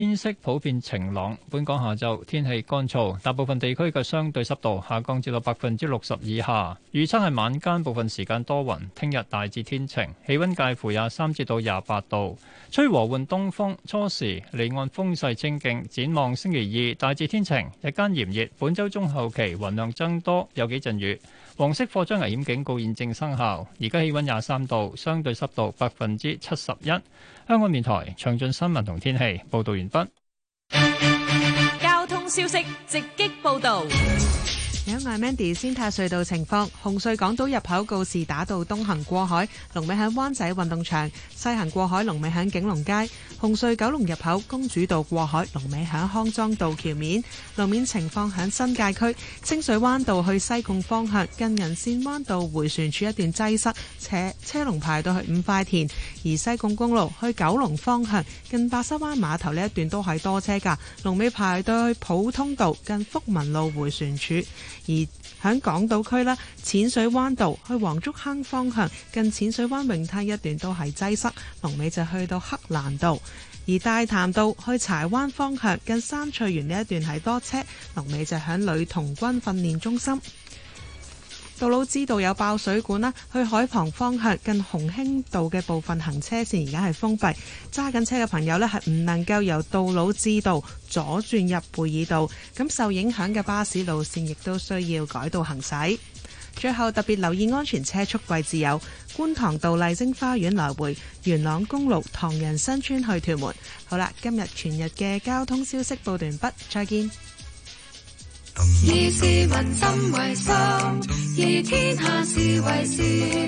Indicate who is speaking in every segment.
Speaker 1: 天色普遍晴朗，本港下晝天氣乾燥，大部分地區嘅相對濕度下降至到60%以下。預測係晚間部分時間多雲，聽日大致天晴，氣溫介乎23至到28度，吹和緩東風，初時離岸風勢清勁。展望星期二大致天晴，日間炎熱，本週中後期雲量增多，有幾陣雨。黃色火災危險警告現正生效，而家氣溫23度，相對濕度71%。香港電台詳盡新聞同天氣報道完畢。
Speaker 2: 交通消息直擊報道。
Speaker 3: 有我係 Mandy， 先睇隧道情況。紅隧港島入口告士打道東行過海，龍尾喺灣仔運動場；西行過海，龍尾喺景隆街。紅隧九龍入口公主道過海，龍尾喺康莊道橋面。路面情況喺新界區清水灣道去西貢方向，近銀線灣道迴旋處一段擠塞，車龍排到去五塊田。而西貢公路去九龍方向，近白沙灣碼頭呢一段都係多車㗎，龍尾排到去普通道近福民路迴旋處。而喺港島區啦，淺水灣道去黃竹坑方向，近淺水灣泳灘一段都係擠塞，龍尾就去到黑蘭道。而大潭道去柴灣方向，近山翠園呢一段係多車，龍尾就喺女童軍訓練中心。杜老知道有爆水管啦，去海旁方向近鴻興道嘅部分行車線而家係封閉，揸緊車嘅朋友呢係唔能夠由杜老知道左轉入貝爾道，咁受影響嘅巴士路線亦都需要改道行駛。最後特別留意安全車速位置有觀塘道麗晶花園來回、元朗公路唐人新村去屯門。好啦，今日全日嘅交通消息報完畢，再見。
Speaker 4: 以市民心為心，以天下事為事。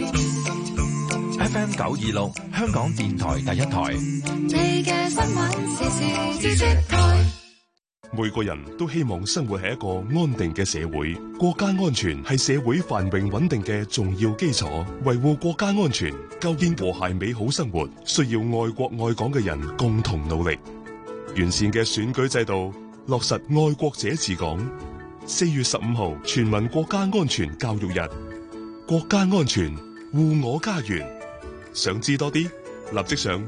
Speaker 5: FM 926，香港電台第一台。
Speaker 4: 你嘅新聞時事知識台。
Speaker 6: 每個人都希望生活喺一個安定嘅社會，國家安全係社會繁榮穩定嘅重要基礎。維護國家安全，構建和諧美好生活，需要愛國愛港嘅人共同努力。完善嘅選舉制度，落實愛國者治港。4月15號全民國家安全教育日，國家安全護我家園。想知多啲，立即上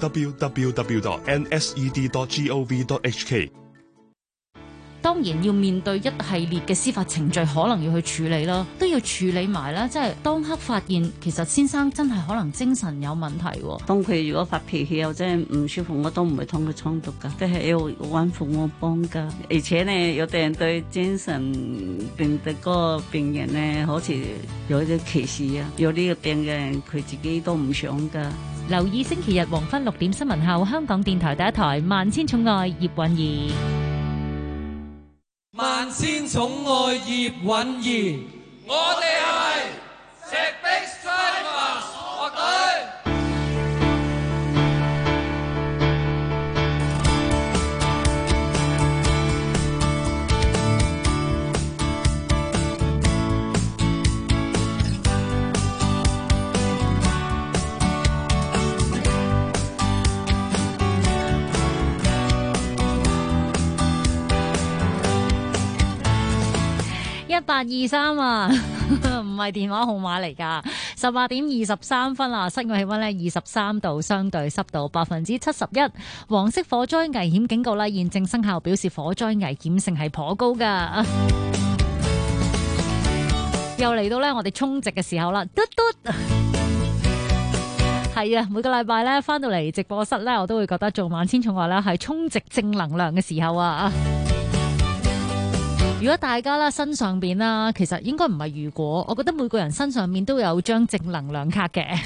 Speaker 6: www.nsed.gov.hk。
Speaker 7: 當然要面對一系列嘅司法程序，可能要去處理啦，都要處理埋啦。即係當刻發現，其實先生真係可能精神有問題。
Speaker 8: 當佢如果發脾氣又真係唔舒服，我都唔會同佢衝突噶，都係要揾父母幫噶。而且呢，有啲人對精神病嘅嗰個病人呢，好似有啲歧視啊。有呢個病嘅人，佢自己都唔想噶。
Speaker 7: 留意星期日黃昏6點新聞後，香港電台第一台《萬千寵愛葉韻儀》。
Speaker 9: 萬千寵愛葉韻儀，我哋係石壁 Strikers 樂隊。
Speaker 7: 1823啊，唔係電話號碼嚟㗎。18點23分啊，室外氣溫呢23度，相對濕度71%。黃色火災危險警告啦，現正生效，表示火災危險性係頗高㗎。又嚟到呢，我哋充值嘅時候啦，嘟嘟。係啊，每個禮拜呢翻到嚟直播室呢，我都會覺得做萬千寵愛呢係充值正能量嘅時候啊。如果大家啦身上邊啦，其實應該唔係，如果我覺得每個人身上面都有張正能量卡嘅，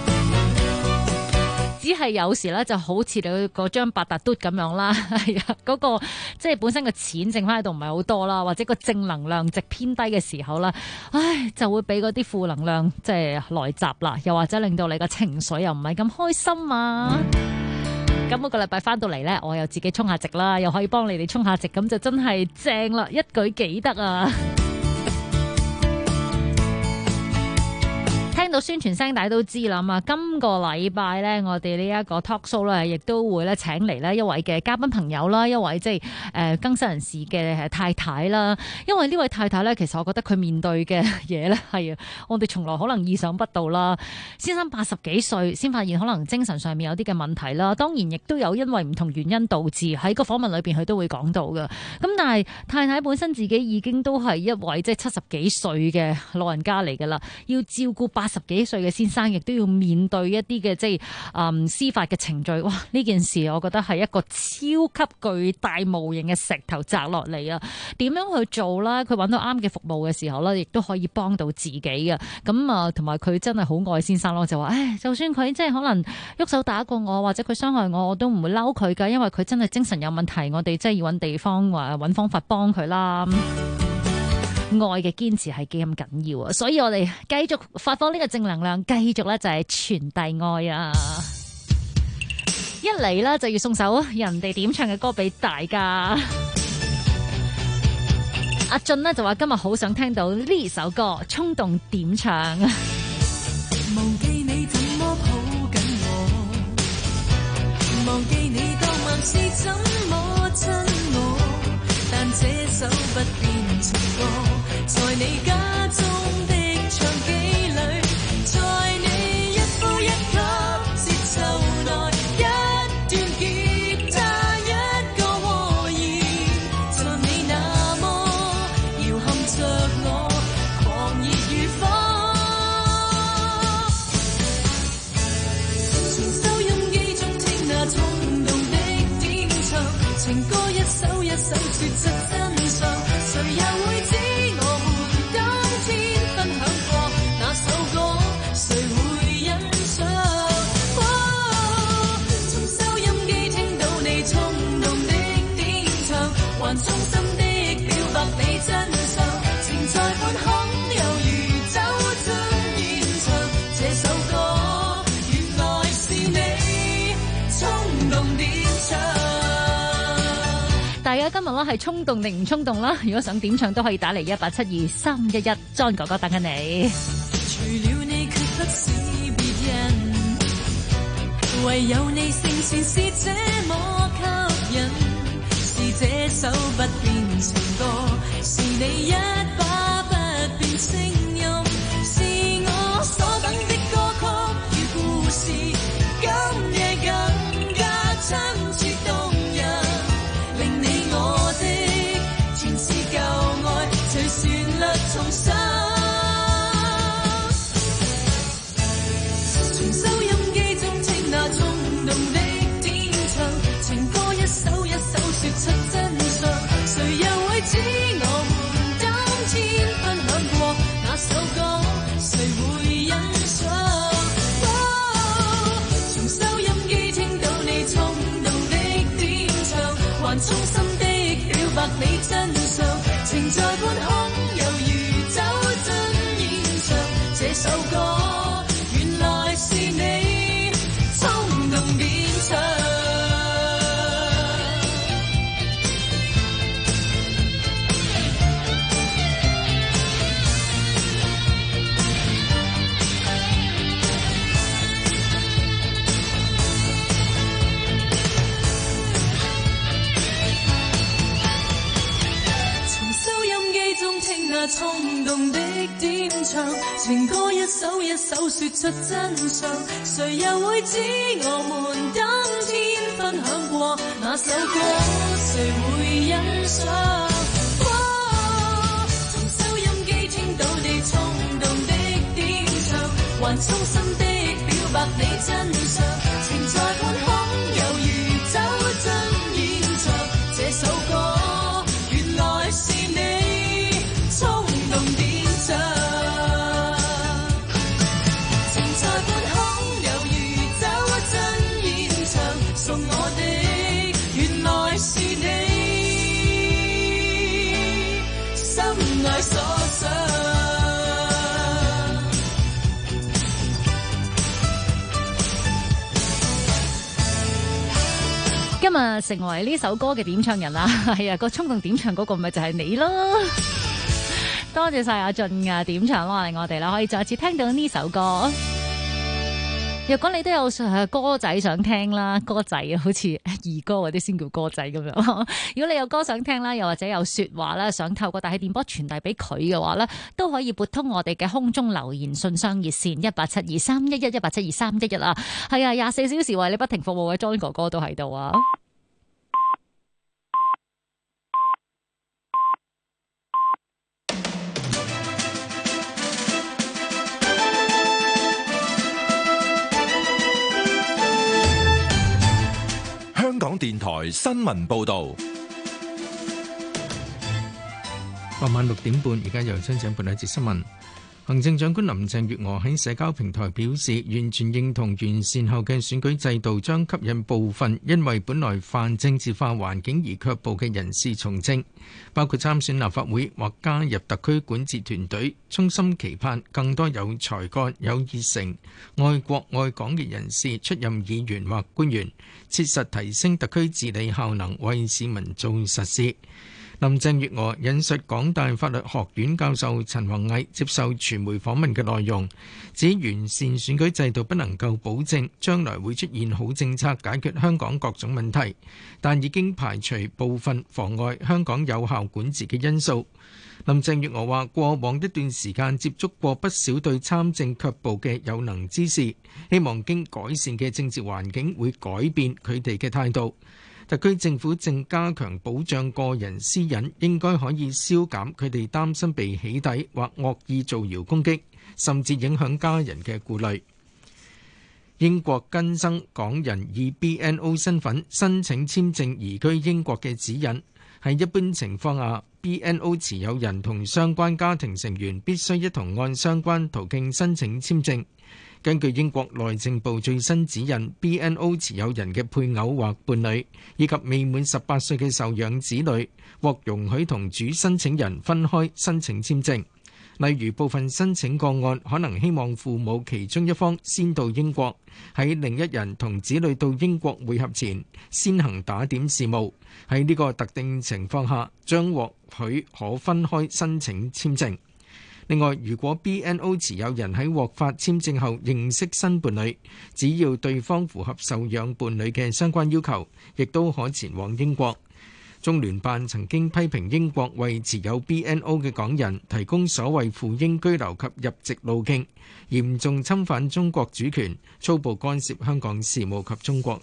Speaker 7: 只係有時咧就好似你嗰張八達嘟咁樣啦，係啊，嗰個即係本身個錢剩翻喺度唔係好多啦，或者個正能量值偏低嘅時候啦，唉，就會俾嗰啲負能量即係來襲啦，又或者令到你個情緒又唔係咁開心啊。咁每個禮拜翻到嚟呢，我又自己充下值啦，又可以幫你哋充下值，咁就真係正啦，一舉幾得啊！聽到到宣傳聲，大家都知啦嘛。今個禮拜咧，我哋呢一個 talk show 咧，亦都會咧請嚟咧一位嘅嘉賓朋友啦，一位即係更新人士嘅太太啦。因為呢位太太咧，其實我覺得佢面對嘅嘢咧，係我哋從來可能意想不到啦。先生80幾歲先發現可能精神上面有啲嘅問題啦，當然亦都有因為唔同原因導致，喺個訪問裏邊佢都會講到嘅。咁但係太太本身自己已經都係一位即係70幾歲嘅老人家嚟㗎啦，要照顧80幾歲嘅先生，亦都要面對一啲嘅即係司法嘅程序。哇！呢件事我覺得係一個超級巨大無形嘅石頭砸落嚟啊！點樣去做啦？佢揾到啱嘅服務嘅時候咧，亦都可以幫到自己嘅。咁啊，同埋佢真係好愛先生咯，就話就算佢即係可能喐手打過我，或者佢傷害我，我都唔會嬲佢㗎，因為佢真係精神有問題，我哋真係要揾地方或揾方法幫佢啦。愛嘅堅持係幾咁緊要啊！所以我哋繼續發放呢個正能量，繼續咧就係傳遞愛啊！一嚟咧就要送首人哋點唱嘅歌俾大家。阿俊呢就話今日好想聽到呢首歌，衝動點唱。
Speaker 4: 忘記你怎麼抱緊我，忘記你當晚是怎麼親我，但這首不變情歌，在你家中的唱機裏，在你一呼一吸節奏內，一段吉他一個和弦，在你那麼搖撼着我，狂熱如火。情歌一首一首說出真相，誰又會知我們當天分享過那首歌，誰會欣賞？從收音機聽到你衝動的點唱，還衷心的表白你真相，情在半空猶如走進現場，這首歌原來是你衝動點唱。
Speaker 7: 大家今日咧係衝動定唔衝動啦？如果想點唱都可以打嚟1872311 ，John 哥哥等緊你。
Speaker 4: 除了你決不是別人，唯有你聲線是這麼吸引，是這首不變情歌，是你一把不變聲音，是我所等的歌曲與故事，今夜更加親切動人。隨旋律重生，從收音機中聽那衝動的點唱，情歌一首一首說出真相，誰又會知我們當天分享過那首歌，誰會欣賞？從收音機聽到你衝動的點唱，還衷心的表白你真相，情在半空猶如走進現場，這首歌原來是你衝動點唱。那衝動的點唱，情歌一首一首說出真相，誰又會知我們當天分享過那首歌，誰會欣賞？從收音機聽到你衝動的點唱，還衷心的表白你真相，情在半空猶如走進現場，這首歌原來是你衝動點唱，情在半空猶如走進現場，送我的原來是你心內所想。
Speaker 7: 今日成為呢首歌嘅點唱人啊，係啊，個衝動點唱嗰個咪就係你咯。 多謝晒阿俊嘅點唱咯，令我哋啦可以再次聽到呢首歌。若果你都有歌仔想聽啦，歌仔啊，好似兒歌嗰啲先叫歌仔咁樣。如果你有歌想聽啦，又或者有說話啦，想透過大氣電波傳遞俾佢嘅話咧，都可以撥通我哋嘅空中留言信箱熱線18723111187231啊。係啊，24小時為你不停服務嘅 John 哥哥都喺度啊。
Speaker 5: 香港電台新聞報道，
Speaker 10: 傍晚6點半，而家由張長報一節新聞。行政長官林鄭月娥喺社交平台表示，完全認同完善後嘅選舉制度將吸引部分因為本來泛政治化環境而卻步嘅人士從政，包括參選立法會或加入特區管治團隊。衷心期盼更多有才幹、有熱誠、愛國愛港嘅人士出任議員或官員，切實提升特區治理效能，為市民做實事。林鄭月娥引述港大法律學院教授陳宏毅接受傳媒訪問嘅內容，指完善選舉制度不能夠保證將來會出現好政策解決香港各種問題，但已經排除部分妨礙香港有效管治嘅因素。林鄭月娥話：過往一段時間接觸過不少對參政卻步嘅有能之士，希望經改善嘅政治環境會改變佢哋嘅態度。特區政府正加強保障個人私隱，應該可以消減佢哋擔心被起底或惡意造謠攻擊，甚至影響家人嘅顧慮。英國更新港人以 BNO 身份申請簽證移居英國嘅指引，喺一般情況下， BNO 持有人同相關家庭成員必須一同按相關途徑申請簽證。根據英國內政部最新指引， BNO 持有人嘅配偶或伴侶以及未滿18歲嘅受養子女獲容許同主申請人分開申請簽證。例如部分申請個案可能希望父母其中一方先到英國，喺另一人同子女到英國會合前先行打點事務，喺呢個特定情況下將獲許可分開申請簽證。另外，如果 BNO 持有人喺獲發簽證後認識新伴侶，只要對方符合受養伴侶嘅相關要求，亦都可前往英國。中聯辦曾經批評英國為持有 BNO 嘅港人提供所謂赴英居留及入籍路徑，嚴重侵犯中國主權，粗暴干涉香港事務及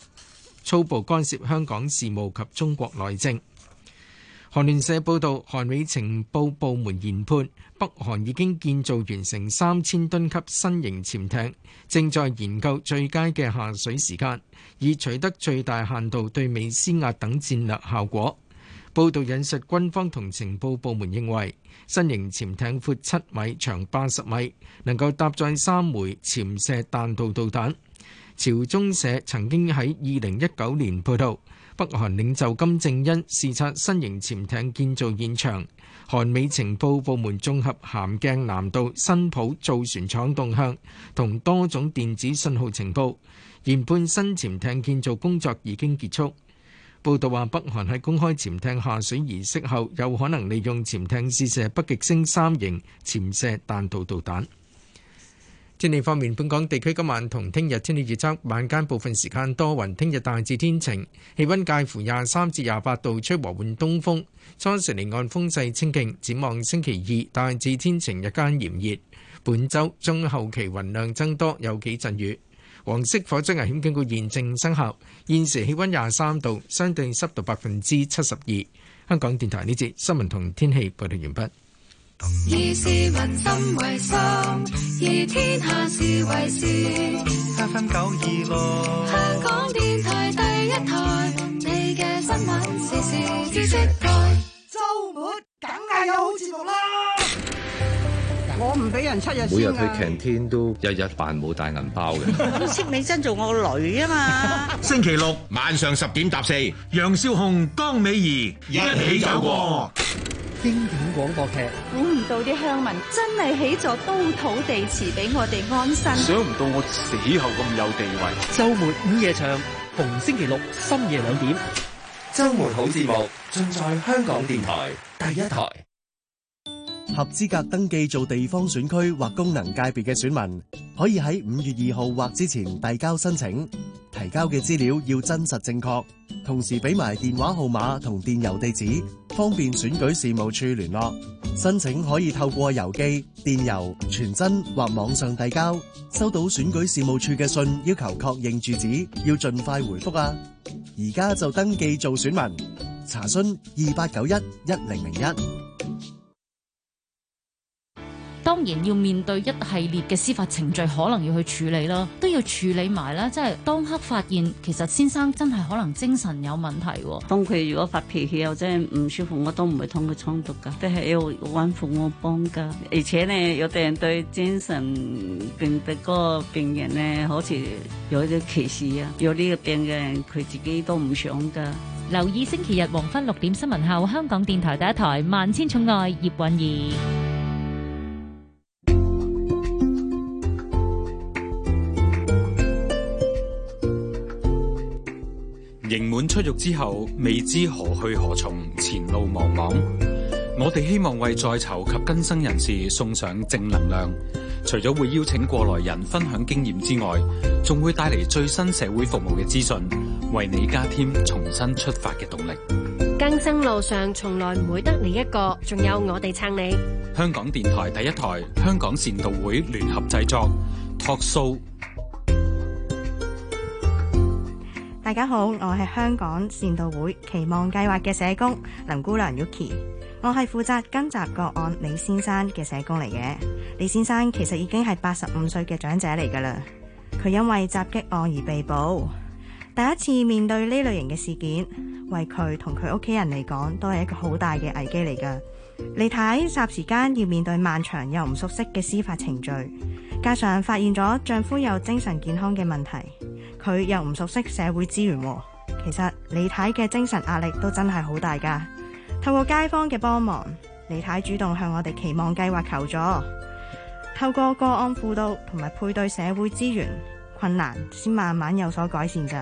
Speaker 10: 中國內政。韓聯社報導，韓美情報部門研判，北韓已經建造完成3000噸級新型潛艇，正在研究最佳嘅下水時間，以取得最大限度對美施壓等戰略效果。報導引述軍方同情報部門認為，新型潛艇闊7米、長80米，能夠搭載3枚潛射彈道導彈。朝中社曾經喺2019年報導，北韓領袖金正恩視察新型潛艇建造現場，韓美情報部門綜合咸鏡南道新浦造船廠動向同多種電子信號情報，研判新潛艇建造工作已經結束。報道話，北韓喺公開潛艇下水儀式後，有可能利用潛艇試射北極星3型潛射彈道導彈。天氣方面，本港地區今晚同聽日天氣預測，晚間部分時間多雲，聽日大致天晴，氣溫介乎23至28度，吹和緩東風，初時離岸風勢清勁。展望星期2大致天晴，日間炎熱。本週中後期雲量增多，有幾陣雨。黃色火災危險警告現正生效。現時氣溫23度，相對濕度72%。香港電台呢節新聞同天氣報道完畢。
Speaker 4: 以市民心為心，以天下事為事。FM 926，香港電台第一台，你嘅新聞時事知識台。
Speaker 11: 週末梗係有好節目啦！我唔俾人7日先
Speaker 12: 每日去canteen都日日扮冇帶銀包嘅。
Speaker 13: 戚美珍做我個女啊嘛！
Speaker 14: 星期六晚上10點搭4，楊少紅、江美儀一起走過。
Speaker 15: 經典廣播劇，
Speaker 16: 估唔到啲鄉民真係起座都土地祠俾我哋安身。
Speaker 17: 想唔到我死後咁有地位。
Speaker 15: 週末午夜場，逢星期六深夜2點。
Speaker 5: 週末好節目，盡在香港電台第一台。
Speaker 18: 合資格登記做地方選區或功能界別嘅選民，可以喺5月2號或之前遞交申請，提交嘅資料要真實正確，同時俾埋電話號碼同電郵地址，方便選舉事務處聯絡。申請可以透過郵寄、電郵、傳真或網上遞交。收到選舉事務處嘅信要求確認住址，要盡快回覆啊！而家就登記做選民，查詢28911001。
Speaker 7: 當然要面對一系列嘅司法程序，可能要去處理啦，都要處理埋啦。即係當刻發現，其實先生真係可能精神有問題。
Speaker 8: 當佢如果發脾氣又真係唔舒服，我都唔會同佢衝突㗎，都係要揾父母幫㗎。而且呢，有啲人對精神病的嗰個病人呢，好似有啲歧視啊。有呢個病嘅人，佢自己都唔想㗎。
Speaker 7: 留意星期日黃昏6點新聞後，香港電台第一台《萬千寵愛》葉韻儀。
Speaker 19: 刑滿出獄之後，未知何去何從，前路茫茫。我哋希望為在囚及更生人士送上正能量，除咗會邀請過來人分享經驗之外，仲會帶嚟最新社會服務嘅資訊，為你加添重新出發嘅動力。
Speaker 20: 更生路上從來唔會得你一個，仲有我哋撐你。
Speaker 19: 香港電台第一台，香港善導會聯合製作 Talk Show。
Speaker 21: 大家好，我係香港善導會期望計劃嘅社工林姑娘 Yuki， 我係負責跟進個案李先生嘅社工嚟嘅。李先生其實已經係85歲嘅長者嚟㗎啦，佢因為襲擊案而被捕，第一次面對呢類型嘅事件，為佢同佢屋企人嚟講都係一個好大嘅危機嚟㗎。李太霎時間要面對漫長又唔熟悉嘅司法程序，加上發現咗丈夫有精神健康嘅問題，佢又唔熟悉社會資源，其實李太嘅精神壓力都真係好大㗎。透過街坊嘅幫忙，李太主動向我哋期望計劃求助，透過個案輔導同埋配對社會資源，困難先慢慢有所改善咋。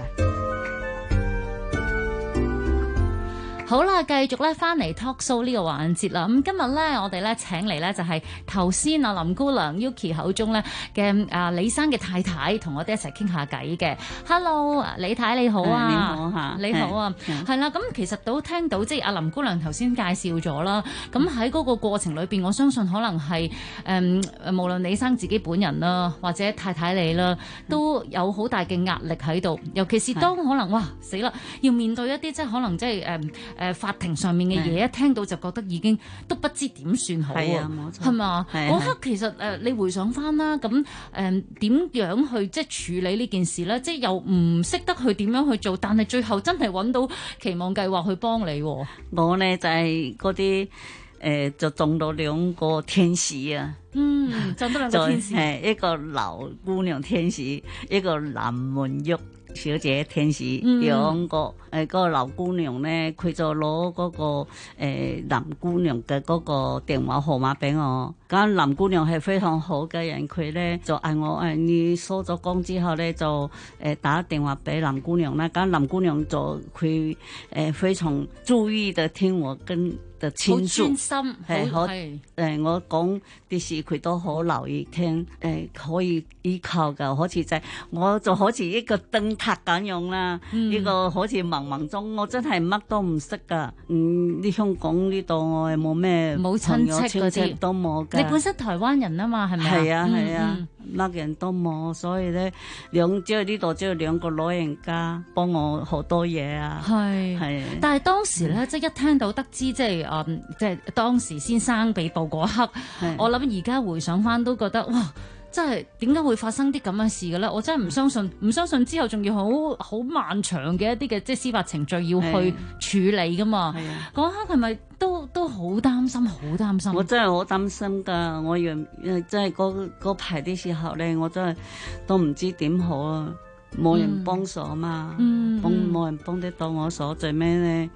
Speaker 7: 好啦，繼續咧翻嚟 Talk Show 呢個環節啦。咁今日咧，我哋咧請嚟咧就係頭先啊林姑娘 Yuki 口中咧嘅李生嘅太太，同我哋一齊傾下偈嘅。Hello， 李太你好啊，
Speaker 8: 你好嚇，
Speaker 7: 你好啊，係啦。咁其實都聽到即係阿林姑娘頭先介紹咗啦。咁喺嗰個過程裏邊，我相信可能係無論李生自己本人啦，或者太太你啦，都有好大嘅壓力喺度。尤其是當可能哇死啦，要面對一啲即係可能即係法庭上面嘅嘢，一聽到就覺得已經都不知點算好啊，係嘛？嗰刻其實你回想翻啦，咁點樣去即係處理呢件事咧？即係又唔識得去點樣去做，但係最後真係揾到期望計劃去幫你。
Speaker 8: 我呢就係嗰啲就中到2個天使啊！
Speaker 7: 中到2個天使，
Speaker 8: 係一個劉姑娘天使，一個林滿玉小姐天使，2個嗰個劉姑娘咧，佢就攞嗰個林姑娘嘅嗰個電話號碼俾我。咁林姑娘係非常好嘅人，佢咧就嗌我你收咗工之後咧就打電話俾林姑娘啦。咁林姑娘就佢非常注意的聽我跟的傾訴，好專心，係好我講啲事佢都好留意聽，可以依靠㗎，好似我就好似一個燈塔咁樣啦，呢個好似茫茫中，我真係乜都唔識㗎。呢香港呢度我係冇咩
Speaker 7: 冇親戚嗰啲
Speaker 8: 都冇㗎。
Speaker 7: 你本身台灣人啊嘛，係咪啊？
Speaker 8: 係啊係啊，乜人都冇，所以咧即係呢度只有2個老人家幫我好多嘢啊。係，
Speaker 7: 但係當時咧，即係一聽到得知即係當時先生被捕嗰刻，我諗而家回想翻都覺得哇！真係點解會發生啲咁嘅事嘅咧？我真係唔相信之後仲要好漫長嘅一啲嘅即係司法程序要去處理噶嘛？嗰刻係咪都好擔心？好擔心！
Speaker 8: 我真係好擔心㗎！我真係嗰排啲時候咧，我真係都唔知點好啊！冇人幫手嘛，冇人幫得到我手，最尾咧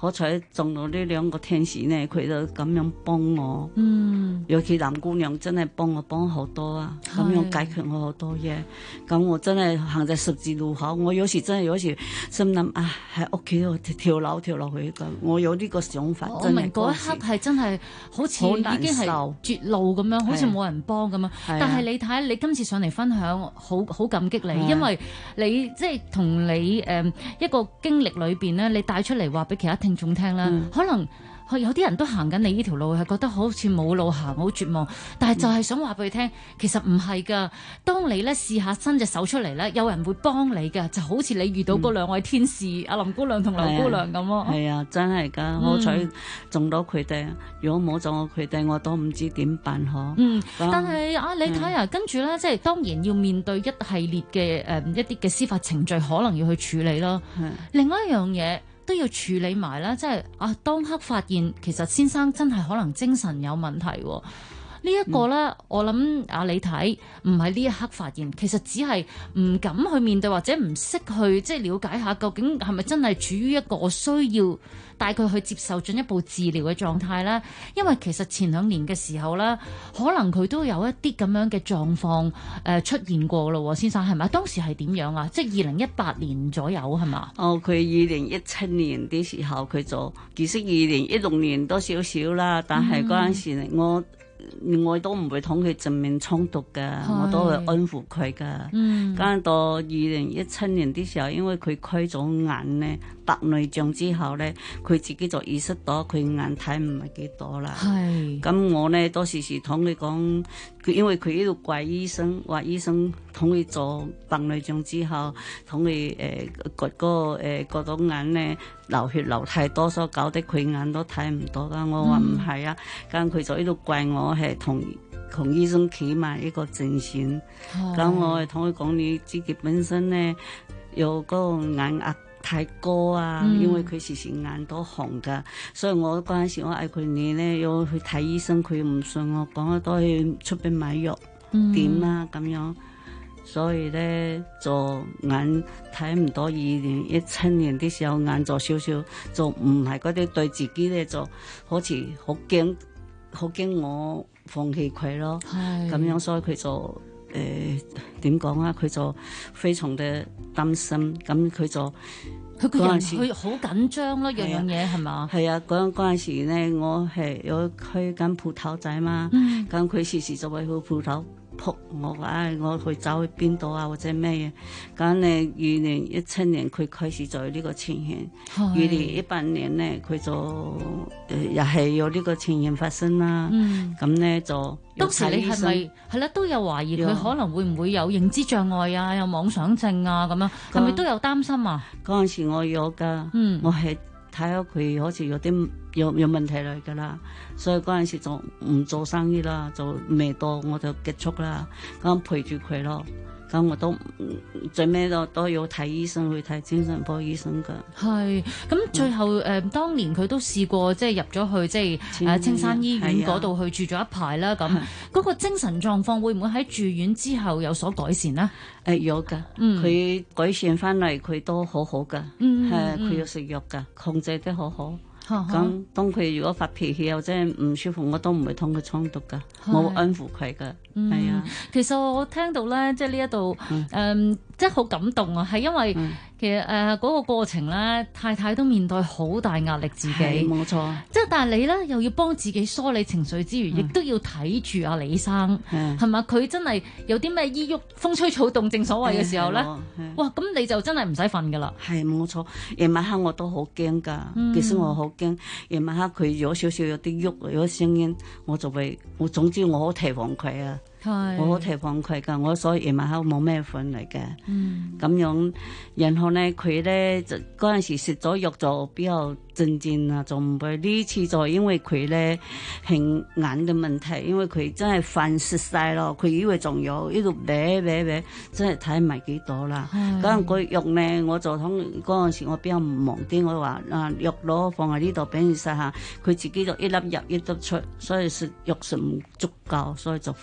Speaker 8: 好彩中到呢兩個天使呢，佢就咁樣幫我。尤其藍姑娘真係幫好多啊，咁樣解決我好多嘢。咁我真係行在十字路口，我有時心諗啊，喺屋企度跳樓跳落去㗎。我有呢個想法。
Speaker 7: 我明嗰一刻係真係好似已經係絕路咁樣，好似冇人幫咁樣。但係你睇，你今次上嚟分享，好感激你，因為你即係同你一個經歷裏邊咧，你帶出嚟話俾其他聽眾聽啦，可能。有啲人都行緊你呢條路，係覺得好似冇路行，好絕望。但係就係想話俾佢聽，其實唔係㗎。當你咧試下伸隻手出嚟咧，有人會幫你㗎。就好似你遇到嗰兩位天使，阿林姑娘同劉姑娘咁咯。
Speaker 8: 係啊，真係㗎，好彩中到佢哋。如果冇中到佢哋，我都唔知點辦好。
Speaker 7: 但係你睇下，跟住咧，即係當然要面對一系列嘅一啲嘅司法程序，可能要去處理咯。另外一樣嘢。都要處理埋啦，即係當刻發現其實先生真係可能精神有問題喎。呢一個咧，我諗你睇唔係呢一刻發現，其實只係唔敢去面對或者唔識去即係了解下究竟係咪真係處於一個需要帶佢去接受進一步治療嘅狀態咧。因為其實前2年嘅時候咧，可能佢都有一啲咁樣嘅狀況出現過咯。先生係咪？當時係點樣啊？即係2018年左右係嘛？
Speaker 8: 佢2017年啲時候佢就其實2016年多少少啦，但係嗰陣時我都唔會同佢正面衝突嘅，我都會安撫佢嘅。跟到2017年啲時候，因為佢開咗眼咧，白內障之後咧，佢自己就意識到佢眼睇唔係幾多啦。咁我咧都時時同佢講，因為佢呢度怪醫生，話醫生同佢做白內障之後，同佢割到眼咧流血流太多，所以搞得佢眼都睇唔到啦。我話唔係啊，咁佢就呢度怪我係同醫生企埋呢個陣線。咁我係同佢講，你自己本身咧有嗰個眼壓太高啊，因為佢時時眼都紅噶，所以我嗰陣時我嗌佢你咧要去睇醫生，佢唔信我講，都去出邊買藥點啊咁樣。所以咧就眼睇唔到。2017年啲時候眼就少少，就唔係嗰啲對自己咧就好似好驚我放棄佢咯。咁樣所以佢就點講啊？佢就非常嘅擔心，咁佢就
Speaker 7: 佢個人佢好緊張咯，樣樣嘢係嘛？
Speaker 8: 係啊，嗰陣時咧，我係有開間鋪頭仔嘛，咁佢時時就會去鋪頭撲我話，我去走去邊度啊，或者咩嘢？咁咧2017年佢開始就有呢個情形，2018年咧佢就又係有呢個情形發生啦。咁咧就
Speaker 7: 當時你係咪係啦都有懷疑佢可能會唔會有認知障礙啊，有妄想症啊咁樣，係咪都有擔心啊？
Speaker 8: 嗰陣時我有㗎，我係睇到佢好似有啲有問題嚟㗎啦，所以嗰陣時就唔做生意啦，就未到我就結束啦，咁陪住佢咯。咁我都最尾都要睇醫生，去睇精神科醫生㗎。
Speaker 7: 係咁最後當年佢都試過即係入咗去即係青山醫院嗰度去住咗一排啦。咁嗰個精神狀況會唔會喺住院之後有所改善呢？
Speaker 8: 有㗎，佢改善翻嚟，佢都好好㗎。佢要食藥㗎，控制得好好。咁當佢如果發脾氣又即係唔舒服，我都唔會同佢衝突㗎，我會安撫佢㗎。係啊，
Speaker 7: 其實我聽到咧，即係呢一度即係好感動啊！係因為其實嗰個過程咧，太太都面對好大壓力自己，
Speaker 8: 冇錯。
Speaker 7: 即係但係你咧又要幫自己梳理情緒之餘，亦都要睇住阿李生，係嘛？佢真係有啲咩依郁風吹草動，正所謂嘅時候咧，哇！咁你就真係唔使瞓㗎啦。
Speaker 8: 係冇錯，夜晚黑我都好驚㗎。其實我好驚夜晚黑佢有少少有啲喐，有聲音，我就會總之我好提防佢啊。我好提防佢㗎，我所以夜晚黑冇咩瞓嚟嘅。咁樣，然後咧佢咧就嗰陣時食咗藥就比較靜靜啊，就唔會呢次就因為佢咧係眼嘅問題，因為佢真係飯食晒咯，佢以為仲有呢度歪，真係睇唔係幾多啦。咁個藥咧我就嗰陣時我比較唔忙啲，我話藥攞放喺呢度俾你食下，佢自己就一粒入一粒出，所以食藥食唔足夠，所以就復發啦。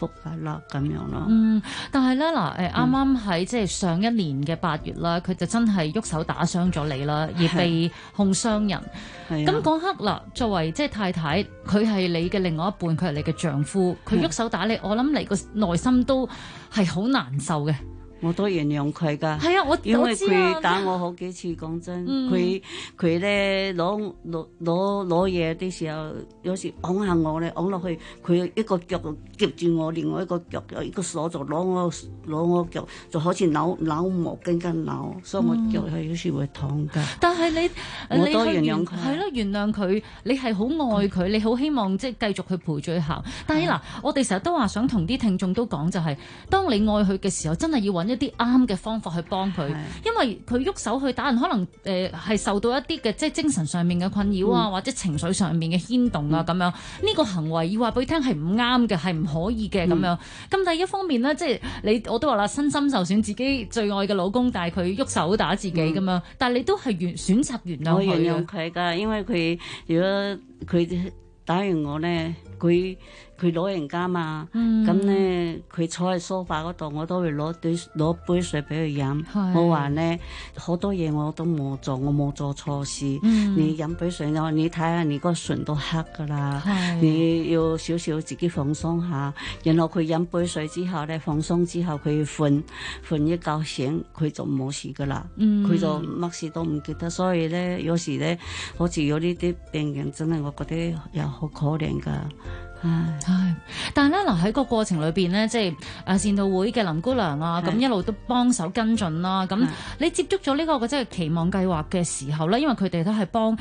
Speaker 8: 啦，咁樣咯。
Speaker 7: 但係咧嗱，啱啱喺即係上一年嘅8月啦，佢就真係喐手打傷咗你啦，而被控傷人。咁嗰刻嗱，作為即係太太，佢係你嘅另外一半，佢係你嘅丈夫，佢喐手打你，我諗你個內心都係好難受嘅。
Speaker 8: 我都原諒佢㗎，
Speaker 7: 係啊，
Speaker 8: 因為佢打我好幾次，講真，佢咧攞嘢啲時候，有時拱下我咧，拱落去，佢一個腳夾住我，另外一個腳一個鎖就攞我腳，就好似扭毛巾咁扭，所以我腳係有時會痛㗎。
Speaker 7: 但係
Speaker 8: 我都原諒佢，
Speaker 7: 係咯，原諒佢，你係好愛佢，你好希望即係繼續去陪住佢行。但係嗱，我哋成日都話想同啲聽眾都講就係，當你愛佢嘅時候，真係要揾一啲啱嘅方法去幫佢，因為佢喐手去打人，可能係受到一啲嘅即係精神上面嘅困擾啊，或者情緒上面嘅牽動啊咁樣。呢個行為要話俾佢聽係唔啱嘅，係唔可以嘅咁樣。咁第一方面呢，即係我都話啦，身心受損，自己最愛嘅老公，但係佢喐手打自己咁樣，但係你都係選擇原諒佢。
Speaker 8: 我原諒佢㗎，因為佢如果佢打完我咧，佢老人家嘛，咁咧佢坐喺梳化嗰度，我都會攞杯水俾佢飲。我話咧好多嘢我都冇做，我冇做錯事。你飲杯水，我話你睇下你個唇都黑噶啦，你要少少自己放鬆下。然後佢飲杯水之後咧，放鬆之後佢瞓一覺醒，佢就冇事噶啦，佢就乜事都唔記得。所以咧有時咧，好似有呢啲病人真係我覺得又好可憐噶。
Speaker 7: 但係咧嗱，喺個過程裏邊呢，即係善道會嘅林姑娘啊，咁一路都幫手跟進啦。咁你接觸咗呢個即係期望計劃嘅時候咧，因為佢哋都係幫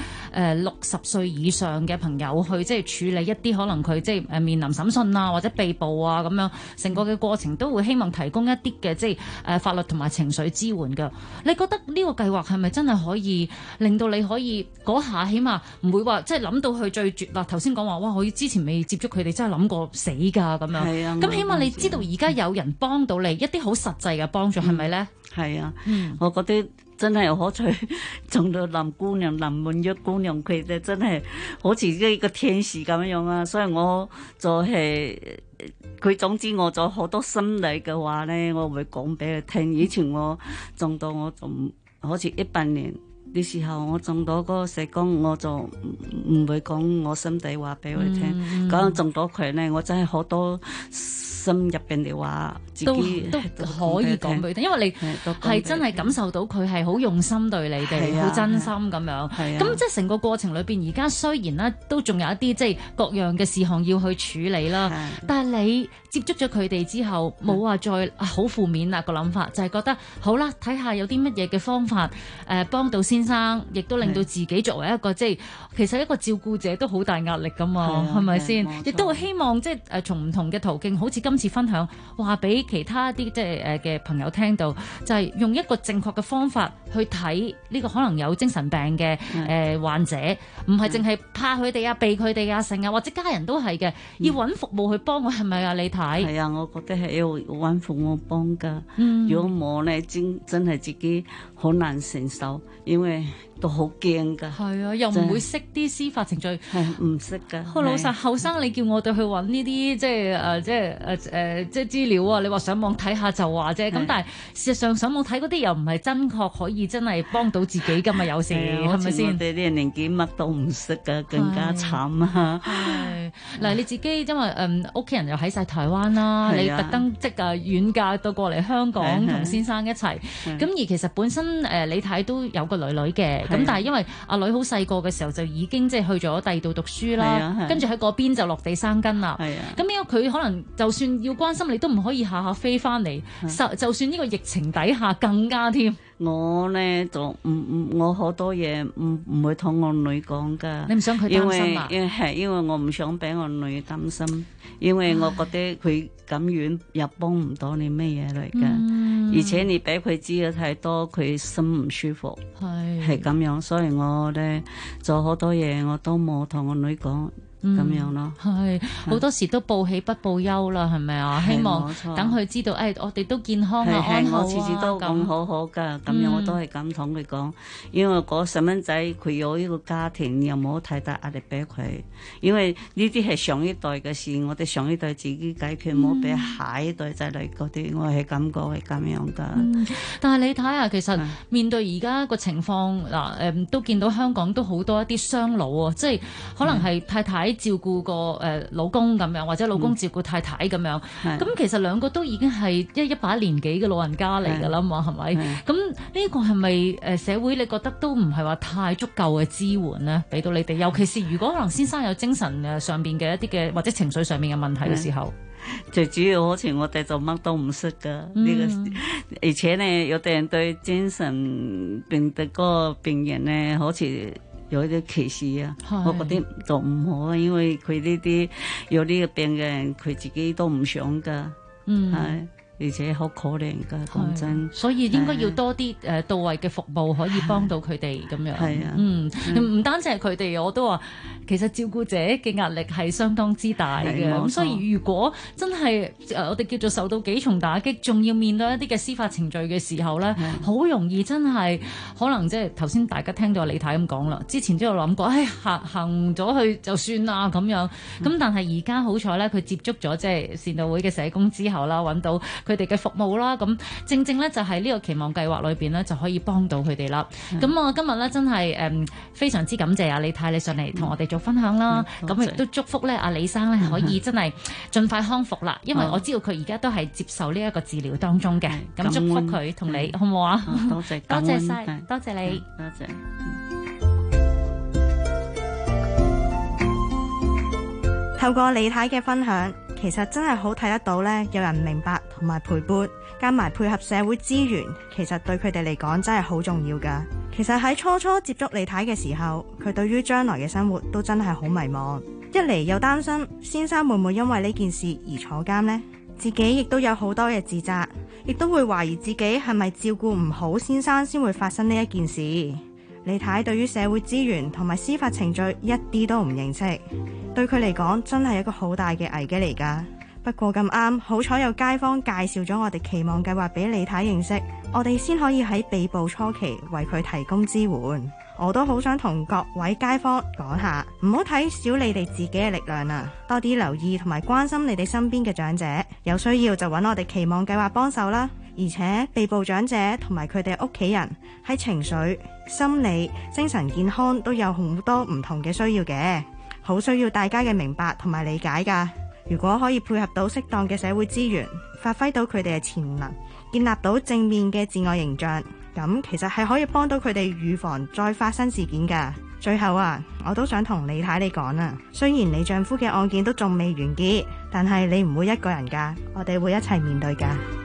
Speaker 7: 60歲以上嘅朋友去即係處理一啲可能佢即係面臨審訊啊或者被捕啊咁樣，成個嘅過程都會希望提供一啲嘅即係法律同埋情緒支援㗎。你覺得呢個計劃係咪真係可以令到你可以嗰下起碼唔會話即係諗到去最絕啦？頭先講話哇，我之前未接觸佢哋真係諗過死㗎咁樣，咁起碼你知道而家有人幫到你一啲好實際嘅幫助係咪咧？
Speaker 8: 係啊，我覺得真係好彩撞到林姑娘、林滿玉姑娘，佢哋真係好似一個天使咁樣啊！所以我就係佢總之我咗好多心理嘅話咧，我會講俾佢聽。以前我撞到我就好似18年。啲時候我撞到嗰個社工，我就唔會講我心底話俾佢聽。咁撞到佢咧，我真係好多心入邊嘅話，自己
Speaker 7: 都可以講俾佢聽，因為你係真係感受到佢係好用心對你哋，好真心咁樣。咁即係成個過程裏邊，而家雖然咧都仲有一啲即係各樣嘅事項要去處理啦，但係你接觸咗佢哋之後，冇話再好負面啦個諗法，就係覺得好啦，睇下有啲乜嘢嘅方法幫到先生，亦都令到自己作為一個即係其實一個照顧者都好大壓力噶嘛，係咪先？亦都希望即係從唔同嘅途徑，好似今次分享話俾其他啲即係嘅朋友聽到，就係用一個正確嘅方法去睇呢個可能有精神病嘅患者，唔係淨係怕佢哋啊、避佢哋啊、成啊，或者家人都係嘅，要揾服務去幫我，係咪啊？你睇
Speaker 8: 係啊，我覺得係要揾服務幫噶。如果冇咧，真係自己好難承受，因為都好驚噶。
Speaker 7: 係啊，又唔會識啲司法程序，
Speaker 8: 係唔識噶。
Speaker 7: 好老實，後生你叫我哋去揾呢啲即係即係資料啊！你話上網睇下就話啫，咁但係事實上上網睇嗰啲又唔係真確可以真係幫到自己噶嘛？有時係咪先？
Speaker 8: 我哋啲年紀乜都唔識噶，更加慘啊！
Speaker 7: 係嗱，你自己因為屋企人又喺晒台灣啦，你特登即係遠嫁到過嚟香港同先生一齊，咁而其實本身李太都有個女嘅，咁但係因為阿女好細個嘅時候就已經即係去咗第二度讀書啦，跟住喺嗰邊就落地生根啦。咁因為佢可能就算要關心你，都唔可以下下飛翻嚟，就算呢個疫情底下更加添。
Speaker 8: 我咧就我好多嘢唔會同我女講噶。
Speaker 7: 你唔想佢擔心啊？
Speaker 8: 因為我唔想俾我女擔心，因為我覺得佢咁遠又幫唔到你咩嘢嚟噶，而且你俾佢知嘅太多，佢心唔舒服，係咁樣，所以我咧做好多嘢我都冇同我女講。 咁樣咯。
Speaker 7: 係好多時都報喜不報憂啦，係咪啊？希望等佢知道，我哋都健康啊，安好啊。
Speaker 8: 我次次都講好好㗎，咁樣我都係咁同佢講，因為個細蚊仔佢有呢個家庭，又冇太大壓力俾佢，因為呢啲係上一代嘅事，我哋上一代自己解決，冇俾下一代仔嚟嗰啲，我係感覺係咁樣㗎。
Speaker 7: 但係你睇下，其實面對而家個情況嗱，都見到香港都好多一啲雙老啊，即係可能係太太照顧個老公咁樣，或者老公照顧太太咁樣。咁其實兩個都已經係一把年紀嘅老人家嚟㗎啦嘛，係咪？咁呢個係咪社會你覺得都唔係話太足夠嘅支援呢？俾到你哋，尤其是如果可能先生有精神上邊嘅一啲嘅或者情緒上面嘅問題嘅時候。
Speaker 8: 最主要好似我哋就乜都唔識噶呢個，而且呢，有啲人對精神病嘅嗰個病人呢，好似有啲歧視啊，我覺得就唔好啊，因為佢呢啲有呢個病嘅人，佢自己都唔想噶，係。而且好可憐㗎，講真，
Speaker 7: 所以應該要多啲到位嘅服務，可以幫到佢哋咁樣。
Speaker 8: 係啊，
Speaker 7: 唔單止係佢哋，我都話其實照顧者嘅壓力係相當之大嘅。咁所以如果真係我哋叫做受到幾重打擊，仲要面對一啲嘅司法程序嘅時候咧，好容易真係可能即係頭先大家聽到李太咁講啦，之前都有諗過，行咗去就算啦咁樣。咁但係而家好彩咧，佢接觸咗即係善導會嘅社工之後啦，揾到佢哋嘅服務啦，咁正正咧就係呢個期望計劃裏邊咧就可以幫到佢哋啦。咁我今日咧真係非常之感謝阿李太你上嚟同我哋做分享啦。咁亦都祝福咧阿李生咧可以真係盡快康復啦。因為我知道佢而家都係接受呢一個治療當中嘅。咁祝福佢同你好唔好啊？
Speaker 8: 多謝，
Speaker 7: 多謝晒，多謝你，
Speaker 8: 多謝。
Speaker 21: 透過李太嘅分享，其實真係好睇得到呢，有人明白同埋陪伴，加埋配合社會資源，其實對佢哋嚟講真係好重要㗎。其實喺初初接觸李太嘅時候，佢對於將來嘅生活都真係好迷茫。一嚟又擔心先生會唔會因為呢件事而坐監呢？自己亦都有好多嘅自責，亦都會懷疑自己係咪照顧唔好先生先會發生呢一件事。李太對於社會資源同埋司法程序一啲都唔認識，對佢嚟講真係一個好大嘅危機嚟㗎。不過咁啱，好彩有街坊介紹咗我哋期望計劃俾李太認識，我哋先可以喺被捕初期為佢提供支援。我都好想同各位街坊講下，唔好睇小你哋自己嘅力量啊，多啲留意同埋關心你哋身邊嘅長者，有需要就揾我哋期望計劃幫手啦。而且被捕長者同埋佢哋屋企人喺情緒、心理、精神健康都有好多唔同嘅需要嘅，好需要大家嘅明白同埋理解㗎。如果可以配合到適當嘅社會資源，發揮到佢哋嘅潛能，建立到正面嘅自我形象，咁其實係可以幫到佢哋預防再發生事件㗎。最後啊，我都想同李太你講啊，雖然你丈夫嘅案件都仲未完結，但係你唔會一個人㗎，我哋會一齊面對㗎。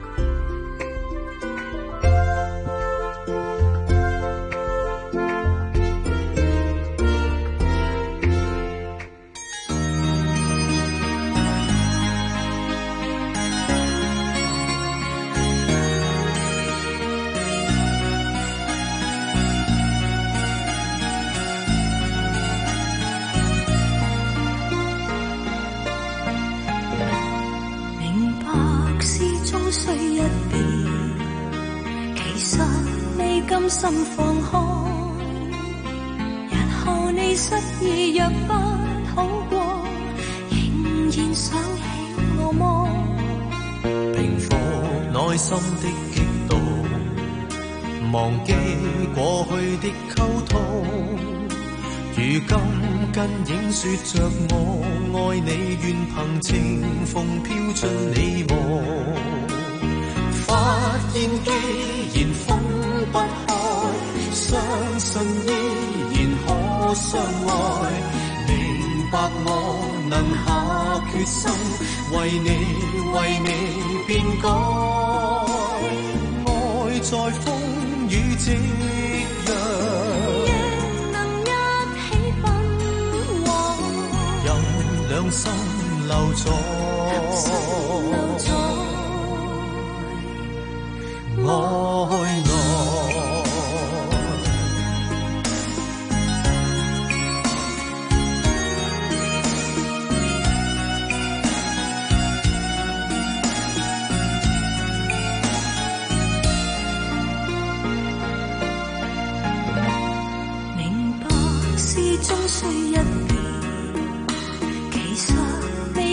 Speaker 4: 甘心放開，日後你失意若不好過，仍然想起我麼？
Speaker 1: 平復內心的激動，忘記過去的溝通，如今跟影說着我愛你，願憑情縫飄進你夢，發現既然分不開，相信依然可相愛，明白我能下決心，為你變改，愛在風雨夕陽，
Speaker 4: 亦能一起奔往，
Speaker 1: 任兩心留在愛內。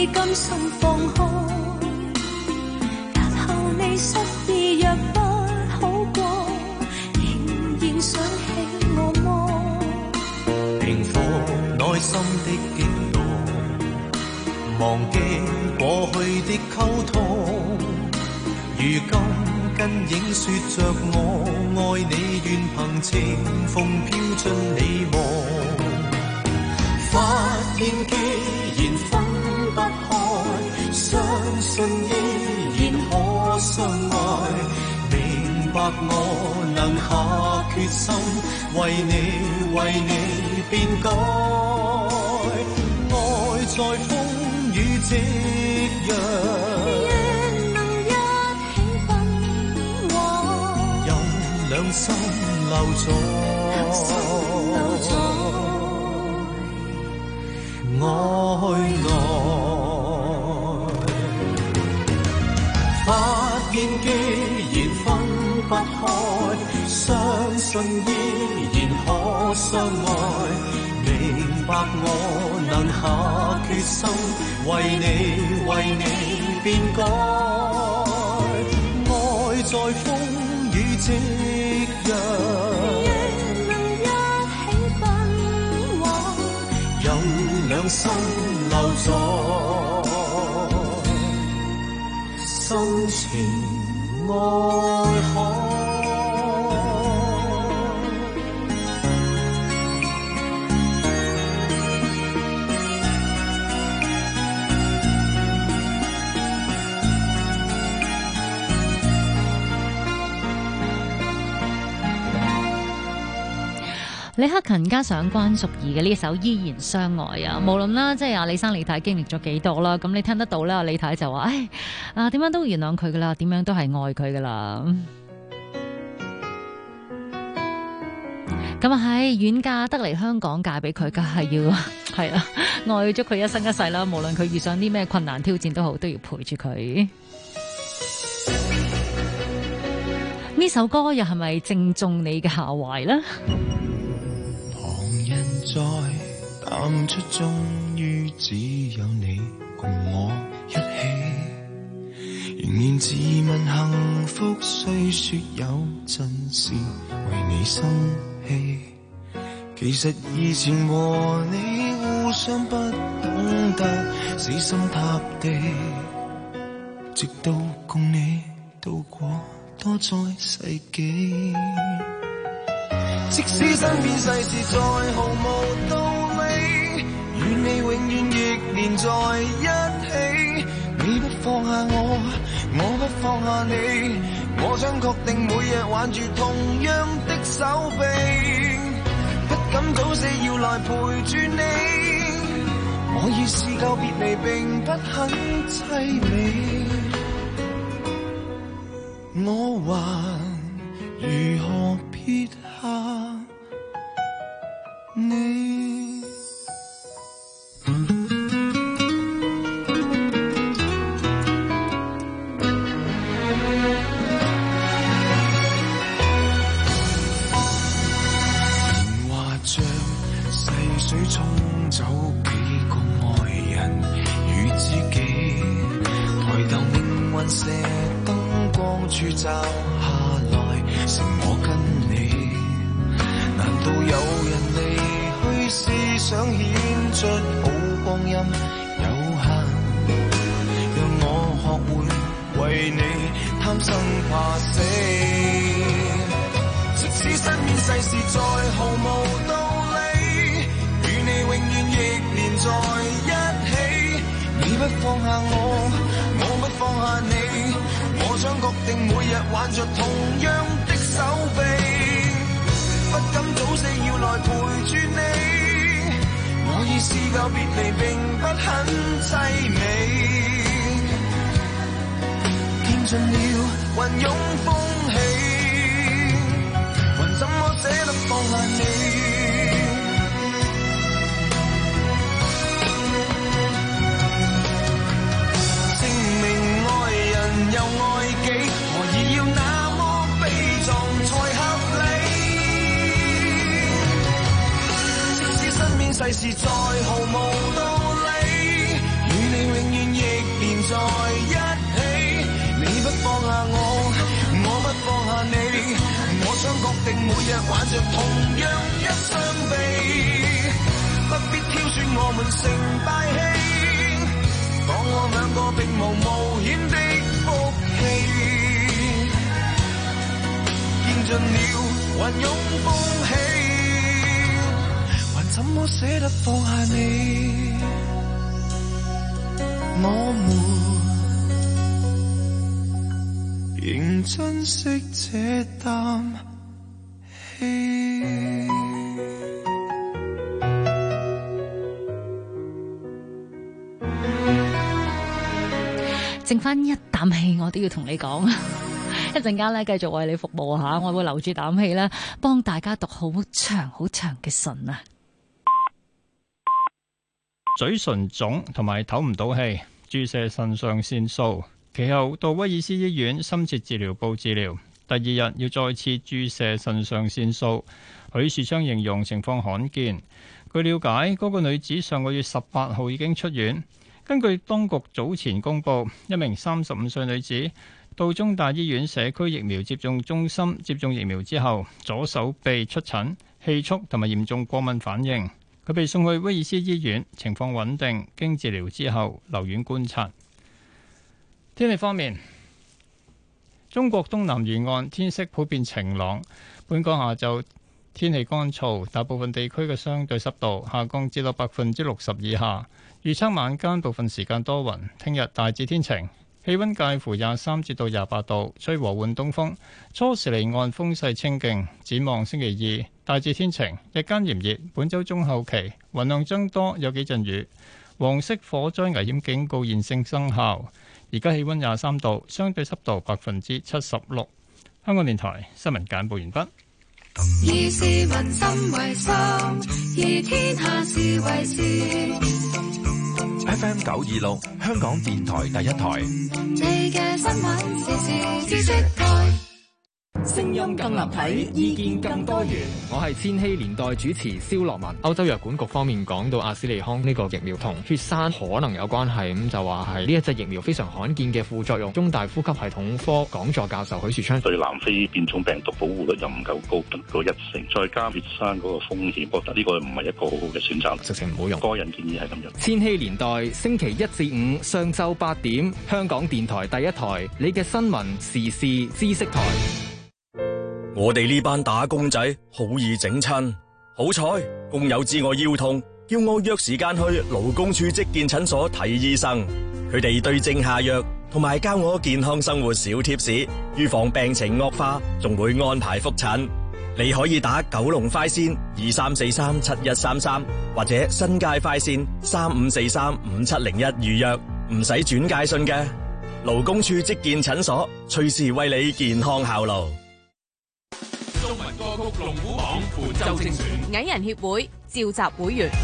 Speaker 4: 已甘心放開，日後你失意若不好過，仍然想起我麼？
Speaker 1: 平復內心的激動，忘記過去的溝通，如今跟影說着我愛你，願憑情風飄進你夢。發現既然分不開，相信依然可相愛，明白我能下決心，為你變改，愛在風雨夕陽，
Speaker 4: 願能一起奔往，
Speaker 1: 任兩心留在愛內。發現既然分不開，相信依然可相愛，明白我能下決心，為你變改，愛在風雨夕陽，
Speaker 4: 願能一起奔往，
Speaker 1: 任兩心留在深情愛海。
Speaker 7: 李克勤加上關淑怡嘅呢首依然相愛啊，無論啦，即係阿李生李太經歷咗幾多啦，咁你聽得到啦，李太就話，點樣都原諒佢噶啦，點樣都係愛佢噶啦。咁啊係遠嫁得嚟香港嫁俾佢，梗係要係啦，愛咗佢一生一世啦，無論佢遇上啲咩困難挑戰都好，都要陪住佢。呢首歌又係咪正中你嘅下懷呢？
Speaker 2: 在淡出，終於只有你共我一起，仍然自問幸福，雖說有陣時為你生氣。其實以前和你互相不懂得死心塌地，直到共你度過多載世紀。即使身邊世事再毫無道理，與你永遠亦連在一起。你不放下我，我不放下你，我將確定每日挽住同樣的手臂，不敢早死要來陪住你。我已試夠別離並不很凄美，我還如何撇下你？年華像細水沖走幾個愛人與知己，抬頭命運射燈光處照下來，剩我跟你。難道有人離去是想顯出好光陰有限？讓我學會為你貪生怕死。即使身邊世事再毫無道理，與你永遠亦連在一起。你不放下我，我不放下你，我將確定每日挽着同樣的手臂，不敢早死要來陪住你。我已試夠別離並不很凄美，見盡了雲湧風起，還怎麼捨得放下你？證明愛人又愛己，何以要那麼悲壯才合理？世事再毫無道理，與你永遠我們成敗興，當我兩個並無冒險的福氣，見盡了還擁風起，還怎麼捨得放下你？我們仍珍惜這啖氣。
Speaker 7: 剩翻一啖氣，我都要同你講。一陣間咧，繼續為你服務下，我會留住啖氣咧，幫大家讀好長好長嘅信啊！
Speaker 3: 嘴唇腫同埋唞唔到氣，注射腎上腺素，其後到威爾斯醫院深切治療部治療，第二日要再次注射腎上腺素。許樹昌形容情況罕見。據了解，嗰個女子上個月18號已經出院。根據當局早前公佈，一名35歲女子到中大醫院社區疫苗接種中心接種疫苗之後，左手臂出疹、氣促同埋嚴重過敏反應。佢被送去威爾斯醫院，情況穩定，經治療之後留院觀察。天氣方面，中國東南沿岸天色普遍晴朗，本港下晝天氣乾燥，大部分地區嘅相對濕度下降至到60%以下。預測晚間部分時間多雲，聽日大致天晴，氣溫介乎23至到28度，吹和緩東風，初時離岸風勢清勁。展望星期二大致天晴，日間炎熱，本週中後期雲量增多，有幾陣雨。黃色火災危險警告現正生效。而家氣溫23度，相對濕度76%。香港電台新聞簡報完畢。
Speaker 4: 以市民心為心，以天下事為事。
Speaker 5: FM 926，香港電台第一台。
Speaker 4: 你嘅新聞時事知識台。
Speaker 15: 聲音更立體，意見更多元。我係千禧年代主持蕭樂文。歐洲藥管局方面講到阿斯利康呢個疫苗同血栓可能有關係，咁就話係呢一隻疫苗非常罕見嘅副作用。中大呼吸系統科講座教授許樹昌
Speaker 22: 對南非變種病毒保護率又唔夠高，個1成，再加血栓嗰個風險，覺得呢個唔係一個好好嘅選擇，
Speaker 15: 直情唔好用。
Speaker 22: 個人建議係咁樣。
Speaker 15: 千禧年代星期1至5上晝8點，香港電台第一台，你嘅新聞時事知識台。
Speaker 23: 我哋呢班打工仔好易整親，好彩工友知我腰痛，叫我約時間去勞工處職健診所睇醫生。佢哋對症下藥，同埋教我健康生活小貼士，預防病情惡化，仲會安排覆診。你可以打九龍快線23437133，或者新界快線35435701預約，唔使轉介信嘅。勞工處職健診所，隨時為你健康效勞。
Speaker 14: 中文歌曲龍虎榜本周精選，
Speaker 24: 藝人協會召集會員。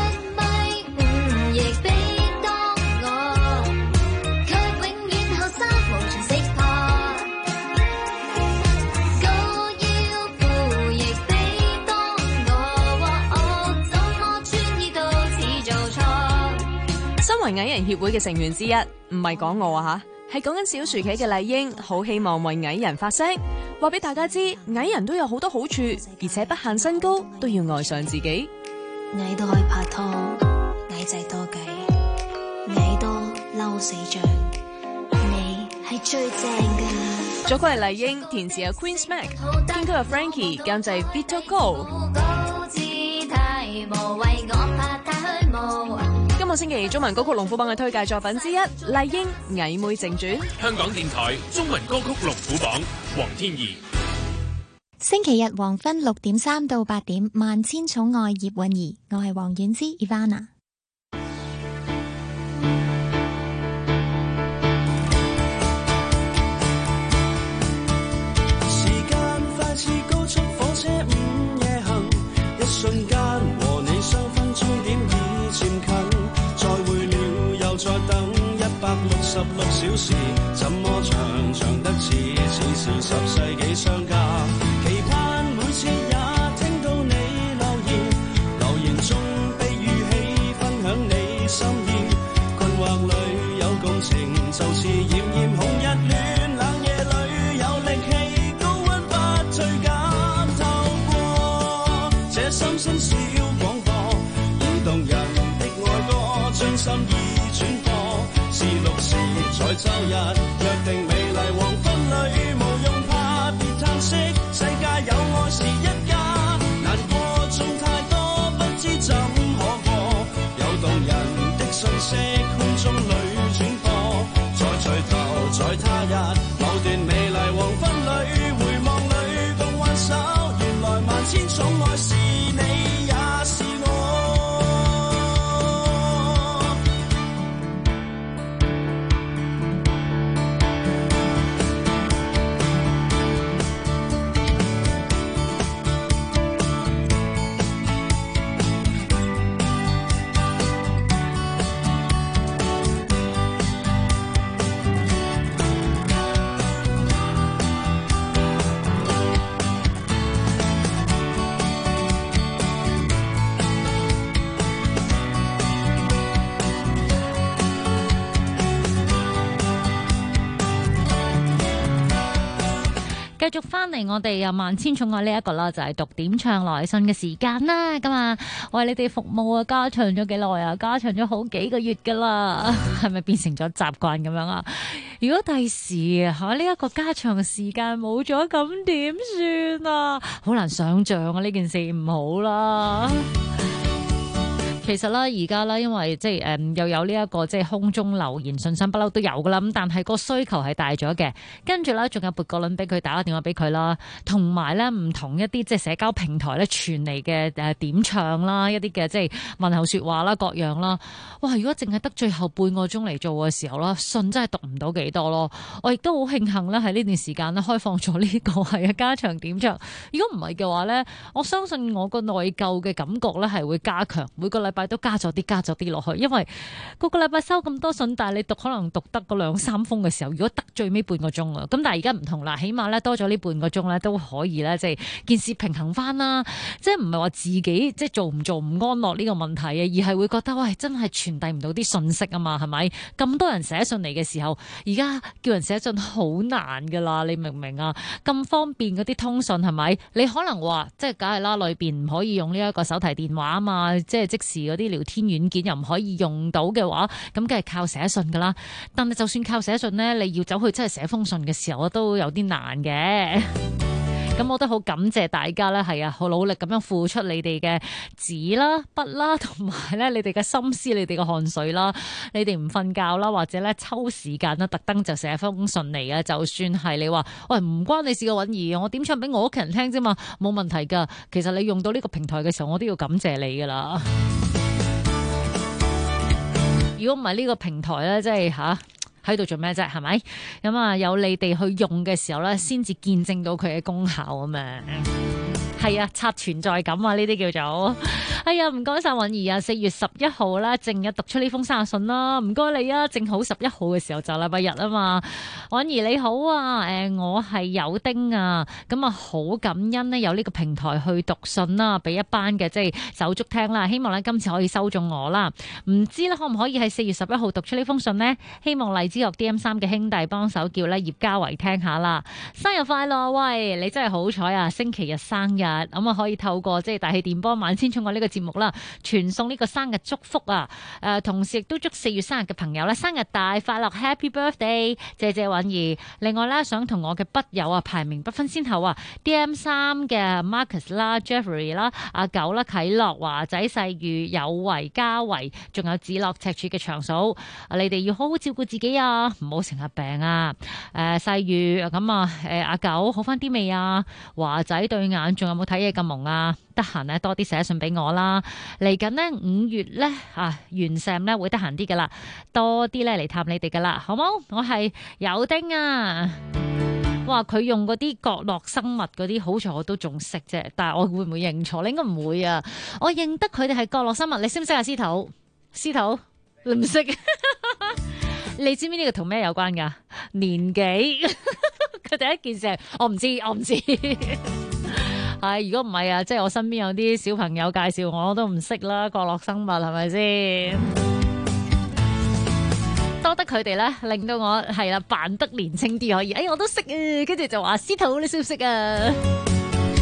Speaker 24: 身為藝人協會嘅成員之一，唔係講我啊吓，係講緊小薯茄嘅麗英，好希望為藝人發聲，話俾大家知，藝人都有好多好處，而且不限身高，都要愛上自己。
Speaker 25: 藝都可以拍拖，藝仔多計，藝多嬲死象，你係最正㗎。
Speaker 24: 作曲係麗英，填詞有 Queen Smack， 編曲有 Frankie， 監製 Vito Go。今個星期中文歌曲龍虎榜嘅推介作品之一，麗英《藝妹正傳》。
Speaker 14: 香港電台中文歌曲龍虎榜，黃天怡。
Speaker 26: 星期日黃昏6點3到8點，萬千寵愛葉韻儀，我係黃婉之 Ivana。
Speaker 2: 時間快似高速火車午夜行，一瞬間和你相分終點已漸近。再會了又再等166小時，怎麼長長得似是10世紀相隔。期盼每次也聽到你留言中被語氣分享你心意。困惑裏有共情，就似炎炎紅日暖，冷夜裏有力氣，高溫不退減。透過這心聲小廣播，搖動人的愛。
Speaker 6: 約定美麗黃昏裏，無用怕別嘆息，世界有愛是一家。難過總太多，不知怎可過，有動人的訊息空中裏轉播，再聚頭在他日某段美麗黃昏裏，回望裏共挽手，原來萬千寵愛是你也是我。
Speaker 7: 繼續翻嚟，我哋又萬千寵愛呢一個啦，就係讀點唱來信嘅時間啦。咁啊，為你哋服務啊，加長咗幾耐啊？加長咗好幾個月噶啦，係咪變成咗習慣咁樣啊？如果第時吓呢一個加長嘅時間冇咗，咁點算啊？好難想象啊！呢件事唔好啦。其實啦，而家啦，因為即係又有呢一個即係空中留言信箱不嬲都有噶啦，咁但係個需求係大咗嘅，跟住咧仲有撥個輪俾佢，打個電話俾佢啦，同埋咧唔同一啲即係社交平台咧傳嚟嘅點唱啦，一啲嘅即係問候說話啦，各樣啦，哇！如果淨係得最後半個鐘嚟做嘅時候啦，信真係讀唔到幾多咯。我亦都好慶幸咧喺呢段時間咧開放咗呢個係加長點唱。如果唔係嘅話咧，我相信我個內疚嘅感覺咧係會加強，每個禮拜都加咗啲落去，因為個禮拜收咁多信，但係你讀可能讀得嗰兩三封嘅時候，如果得最尾半個鐘啊，咁但係而家唔同啦，起碼咧多咗呢半個鐘咧都可以咧，即係件事平衡翻啦，即係唔係話自己即係做唔安樂呢個問題啊，而係會覺得喂真係傳遞唔到啲信息啊嘛，係咪？咁多人寫信嚟嘅時候，而家叫人寫信好難噶啦，你明唔明啊？咁方便嗰啲通訊係咪？你可能話即係梗係啦，裏邊唔可以用呢一個手提電話啊嘛，即係即時嗰啲聊天軟件又唔可以用到嘅話，咁梗係靠寫信噶啦。但係就算靠寫信呢，你要走去真係寫封信嘅時候，都有啲難嘅。咁我都好感謝大家咧，係啊，好努力咁樣付出你哋嘅紙啦、筆啦，同埋咧你哋嘅心思、你哋嘅汗水啦，你哋唔瞓覺啦，或者咧抽時間啦，特登就寫封信嚟嘅。就算係你話喂唔關你事嘅韻兒，我點唱俾我屋企人聽啫嘛，冇問題噶。其實你用到呢個平台嘅時候，我都要感謝你噶啦。如果唔係呢個平台咧，即係吓喺度做咩啫？係咪？咁啊，有你哋去用嘅時候咧，先至見證到佢嘅功效啊嘛。係啊，刷存在感啊，呢啲叫做。哎呀，唔該晒韻兒啊，4月11號啦，正日讀出呢封生日信啦，唔該你啊，正好11號嘅時候就禮拜日啊嘛。韻兒你好啊，我係有丁啊，咁啊好感恩呢，有呢個平台去讀信啦，俾一班嘅即係手足聽啦，希望咧今次可以收中我啦。唔知咧可唔可以喺4月11號讀出呢封信呢？希望荔枝樂 DM3 嘅兄弟幫手叫咧葉嘉維聽下啦，生日快樂！喂，你真係好彩啊，星期日生日。咁啊，可以透過即係大氣電波萬千寵愛呢個節目啦，傳送呢個生日祝福啊！同時亦都祝4月生日嘅朋友咧生日大快樂 Happy Birthday！謝謝韻兒。另外咧，想同我嘅筆友啊排名不分先後啊 ，DM3 嘅 Marcus 啦、Jeffrey 啦、阿九啦、啟樂、華仔、細魚、有為、嘉維，仲有子樂、赤柱嘅長嫂，你哋要好好照顧自己啊，唔好成日病啊！細魚咁啊，阿九好翻啲未啊？華仔對眼仲有冇睇嘢咁蒙啊？得閒咧多啲寫信俾我啦。嚟緊呢5月咧完成咧會得閒啲噶啦，多啲咧嚟探你哋噶啦，好冇？我係有丁啊。哇！佢用嗰啲角落生物嗰啲，好彩我都仲識啫。但係我會唔會認錯？你應該唔會啊。我認得佢哋係角落生物。你識唔識啊？司徒，你唔識？你知唔知呢個同咩有關噶？年紀。佢第一件事係我唔知。係，如果唔係啊，即係我身邊有啲小朋友介紹我都唔識啦，角落生物係咪先？多得佢哋咧，令到我係啦扮得年輕啲可以。我都識啊，跟住就話司徒你識唔識啊？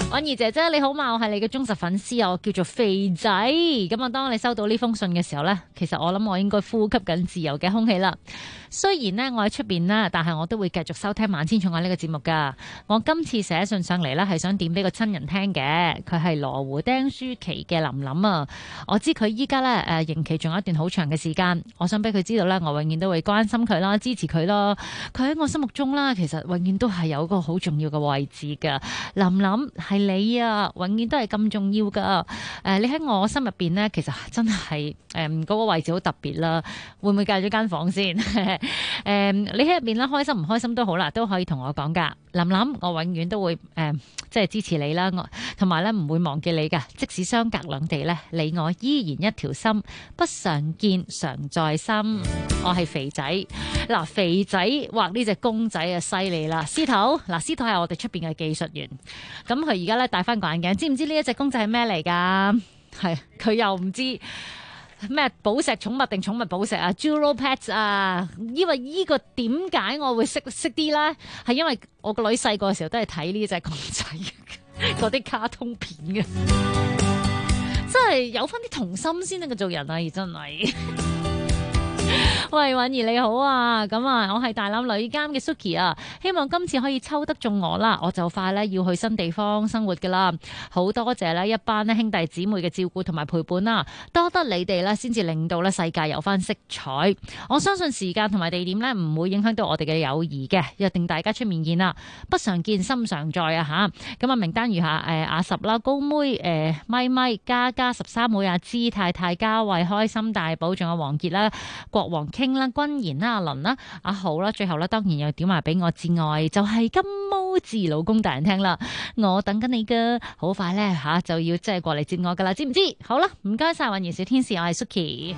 Speaker 7: 婉兒姐姐你好嘛，我係你嘅忠實粉絲啊，我叫做肥仔。咁啊，當你收到呢封信嘅時候呢，其實我諗我應該呼吸緊自由嘅空氣啦。雖然呢，我喺出邊啦，但係我都會繼續收聽萬千寵愛呢個節目噶。我今次寫信上嚟呢，係想點俾個親人聽嘅。佢係羅湖釘書期嘅琳琳啊。我知佢依家呢刑期仲有一段好長嘅時間，我想俾佢知道呢，我永遠都會關心佢啦，支持佢咯。佢喺我心目中啦，其實永遠都係有一個好重要嘅位置噶。琳琳係你啊，永遠都係咁重要噶。你喺我心入邊呢，其實真係嗰個位置好特別啦。會唔會戒咗間房先？你喺入邊咧，開心唔開心都好啦，都可以同我講噶。琳琳，我永遠都會即係支持你啦，我同埋咧唔會忘記你噶。即使相隔兩地咧，你我依然一條心，不常見常在心。我係肥仔嗱，肥仔畫呢隻公仔啊，犀利啦！司徒嗱，司徒係我哋出邊嘅技術員，咁佢而家咧戴翻個眼鏡，知唔知呢一隻公仔係咩嚟噶？係佢又唔知。咩寶石寵物定寵物寶石啊 Jewel Pets 啊，因為呢個點解我會識啲咧？係因為我個女細個嘅時候都係睇呢隻公仔嗰啲卡通片嘅，真係有翻啲童心先得嘅做人啊！而真係。喂，婉兒你好啊，咁啊，我係大欖女監嘅 Suki 啊，希望今次可以抽得中我啦，我就快咧要去新地方生活噶啦，好多謝咧一班咧兄弟姊妹嘅照顧同埋陪伴啦，多得你哋咧先至令到咧世界有翻色彩。我相信時間同埋地點咧唔會影響到我哋嘅友誼嘅，約定大家出面見啦，不常見心常在啊吓。咁啊名單如下，阿十啦、高妹、咪咪、嘉嘉、13妹、阿芝、太太、嘉慧、開心大寶，仲有黃傑啦、國王傾啦、君賢啦、阿倫啦、阿豪啦，最後咧當然又點埋俾我至愛，就係金毛至老公大人聽啦，我等緊你噶，好快咧吓就要即係過嚟接我噶啦，知唔知？好啦，唔該晒，婉兒小天使，我係 Suki。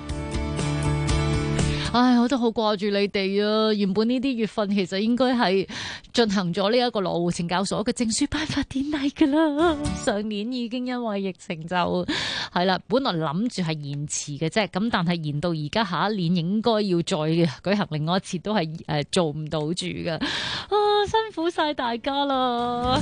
Speaker 7: 唉，我都好掛住你哋啊！原本呢啲月份其實應該係進行咗呢一個羅湖懲教所嘅證書頒發典禮噶啦，上年已經因為疫情就係啦，本來諗住係延遲嘅啫，咁但係延到而家下一年應該要再舉行另外一次，都係做唔到住噶，啊辛苦晒大家啦！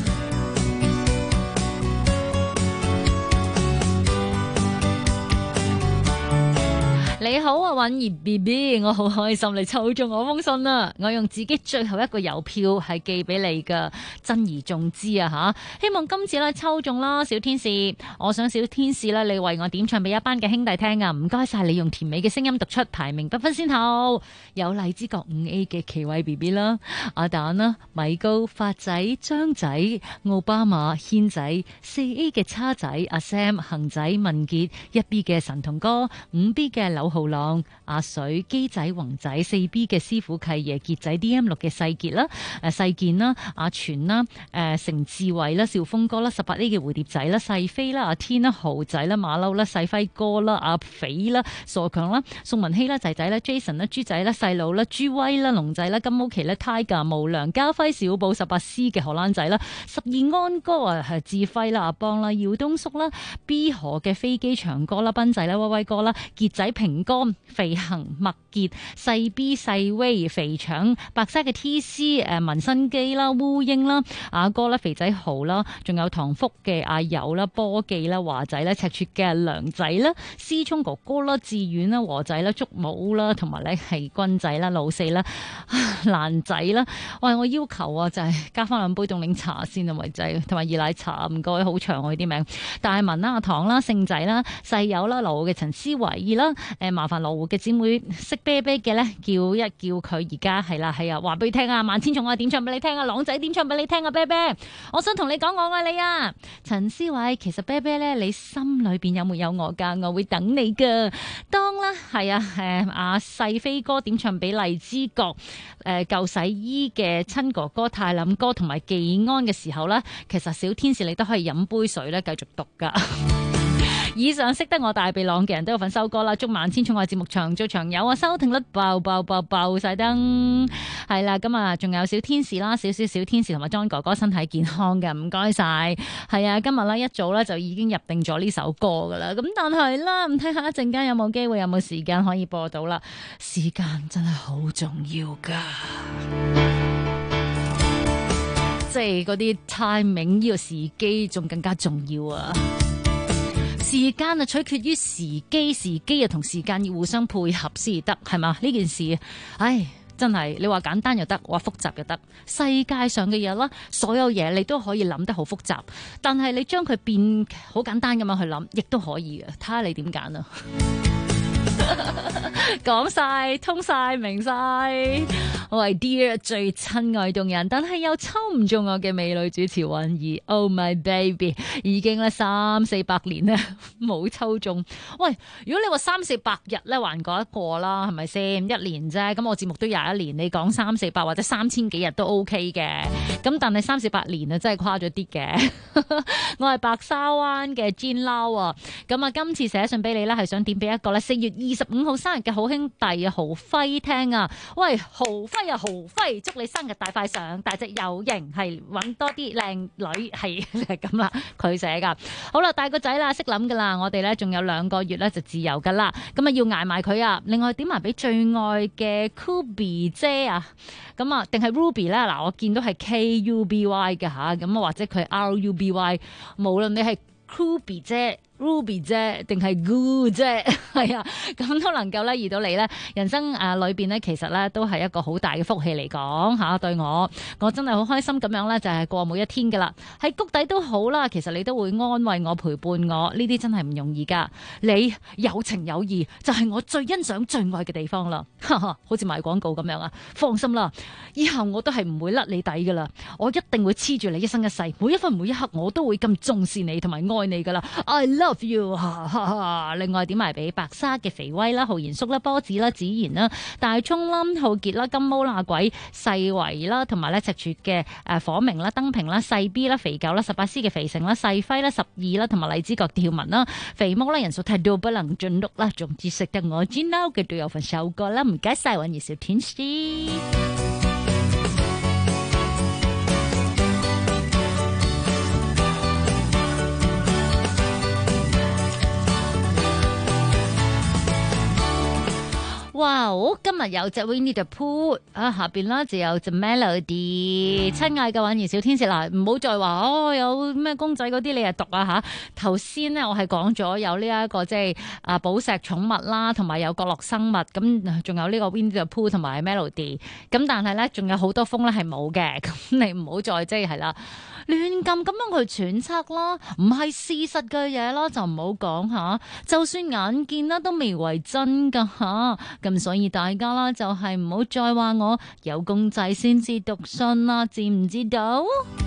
Speaker 7: 你好啊，婉兒 BB， 我好開心你抽中我封信啊！我用自己最後一個郵票係寄俾你噶，珍而重之啊吓！希望今次咧抽中啦，小天使！我想小天使咧，你為我點唱俾一班嘅兄弟聽啊！唔該晒你用甜美嘅聲音讀出，排名不分先後。有荔枝角 5A 嘅奇偉 BB 啦，阿蛋啦，米高、發仔、張仔、奧巴馬、軒仔，4A 嘅叉仔，阿 Sam、恒仔、文傑，1B 嘅神童哥，5B 嘅柳浩朗、阿水、基仔、宏仔，4B 嘅師傅契爺傑仔 ，DM6 嘅細傑啦，細健啦，阿全啦，成智慧啦，兆峰哥啦，18A 嘅蝴蝶仔啦，細飛啦，阿天啦，豪仔啦，馬騮啦，細輝哥啦，阿肥啦，傻強啦，宋文希啦，仔仔啦 ，Jason 啦，豬仔啦，細佬啦，朱威啦，龍仔啦，金毛奇啦 ，Tiger 無良，家輝小寶18C 嘅荷蘭仔啦，12安哥啊，係志輝啦，阿邦啦，耀東叔啦 ，B 河嘅飛機長哥啦，斌仔啦，威威哥啦，傑仔平哥，肥行麥傑，細 B 細威，肥腸，白沙嘅 TC， 民生機啦，烏英啦，阿哥啦，肥仔豪啦，仲有唐福嘅阿友啦，波記啦，華仔啦，赤柱嘅梁仔啦，思聰哥哥啦，志遠啦，和仔啦，竹帽啦，同埋咧係軍仔啦，老四啦，蘭仔啦，喂，我要求啊就係加翻2杯凍檸茶先啊，為仔同埋熱奶茶，唔該，好長我啲名，大文啦，阿唐啦，聖仔啦，細友啦，羅湖嘅陳思維啦，麻煩羅湖嘅姊妹識啤啤嘅咧，叫一叫佢而家係啦，係啊，話俾你聽啊，萬千寵愛點唱俾你聽啊，朗仔點唱俾你聽啊，啤啤，我想同你講我愛你啊，陳思偉，其實啤啤咧，你心裏邊有沒有我噶？我會等你噶，當啦，係啊，阿細飛哥點唱俾荔枝角舊洗衣嘅親哥哥泰林哥同埋技安嘅時候咧，其實小天使你都可以飲杯水咧，繼續讀噶。以上識得我大鼻朗嘅人都有份收歌啦，祝萬千寵愛節目長做長有啊，收聽率爆晒燈，係啦，咁啊仲有小天使啦，小天使同埋 John 哥哥身體健康嘅，唔該晒，係啊，今日咧一早咧就已經入定咗呢首歌噶啦，咁但係啦，唔睇下一陣間有冇機會有冇時間可以播到啦，時間真係好重要噶。 即係嗰啲 timing 呢個時機仲更加重要啊！時間啊取決於時機，時機啊同時間要互相配合先得，係嘛？呢件事，唉，真係你話簡單又得，話複雜又得。世界上嘅嘢啦，所有嘢你都可以諗得好複雜，但係你將佢變好簡單咁樣去諗，亦都可以嘅。睇下你點揀啊！講晒通晒明晒，我係 Dear 最親愛動人，但係又抽唔中我嘅美女主持允兒。Oh my baby， 已經咧300-400年咧冇抽中。喂，如果你話300-400日咧還過一個啦，係咪先？一年啫，咁我節目都21年，你講300-400或者3000幾日都 OK 嘅。咁但係300-400年啊，真係誇咗啲嘅。我係白沙灣嘅 Jean Lau 啊，咁啊今次寫信俾你咧，係想點俾一個咧4月25號生日嘅好兄弟啊，豪輝聽啊！喂，豪輝啊，豪輝，祝你生日大快上，大隻有型，係揾多啲靚女，係咁啦，佢寫噶。好啦，大個仔啦，識諗噶啦，我哋咧仲有2個月咧就自由噶啦，咁啊要捱埋佢啊！另外點埋俾最愛嘅 Kuby 姐啊，咁啊定係 Ruby 咧？嗱，我見到係 Kuby 嘅吓，咁啊或者佢 Ruby， 無論你係 Kuby 姐、Ruby 啫，定係 Good 啫，係啊，咁都能夠咧遇到你咧，人生裏邊咧，其實咧都係一個好大嘅福氣嚟講吓，對我真係好開心咁樣咧，就係過每一天噶啦，喺谷底都好啦，其實你都會安慰我、陪伴我，呢啲真係唔容易噶。你有情有義，就係我最欣賞、最愛嘅地方啦，哈哈，好似賣廣告咁樣啊！放心啦，以後我都係唔會甩你底噶啦，我一定會黐住你一生一世，每一分每一刻我都會咁重視你同埋愛你噶啦。I love you， 哈哈哈！另外點埋俾白沙嘅肥威啦、浩然叔啦、波子啦、子賢啦、大聰啦、浩傑啦、金毛啦、鬼細維啦，同埋咧赤柱嘅火明啦、燈平啦、細 B 啦、肥狗啦、18C 嘅肥成啦、細輝啦、12啦，同埋荔枝角跳文啦、肥毛啦，人數太多不能盡錄啦，總之識得我知嬲嘅都有份首歌啦，唔該晒允兒小天使。哇！今日有隻 Winnie the Pooh 啊，下邊啦就有隻 Melody。親愛嘅允兒小天使嗱，唔好再話有咩公仔嗰啲你係讀啊嚇。頭先咧我係講咗有呢一個即係寶石寵物啦，同埋有角落生物，咁仲有呢個 Winnie the Pooh 同埋 Melody。咁但係咧仲有好多封咧係冇嘅，咁你唔好再即係啦亂咁樣去揣測啦，唔係事實嘅嘢啦就唔好講嚇。就算眼見啦都未為真㗎嚇。咁所以大家啦，就係唔好再話我有公仔先至讀信啦，知唔知道？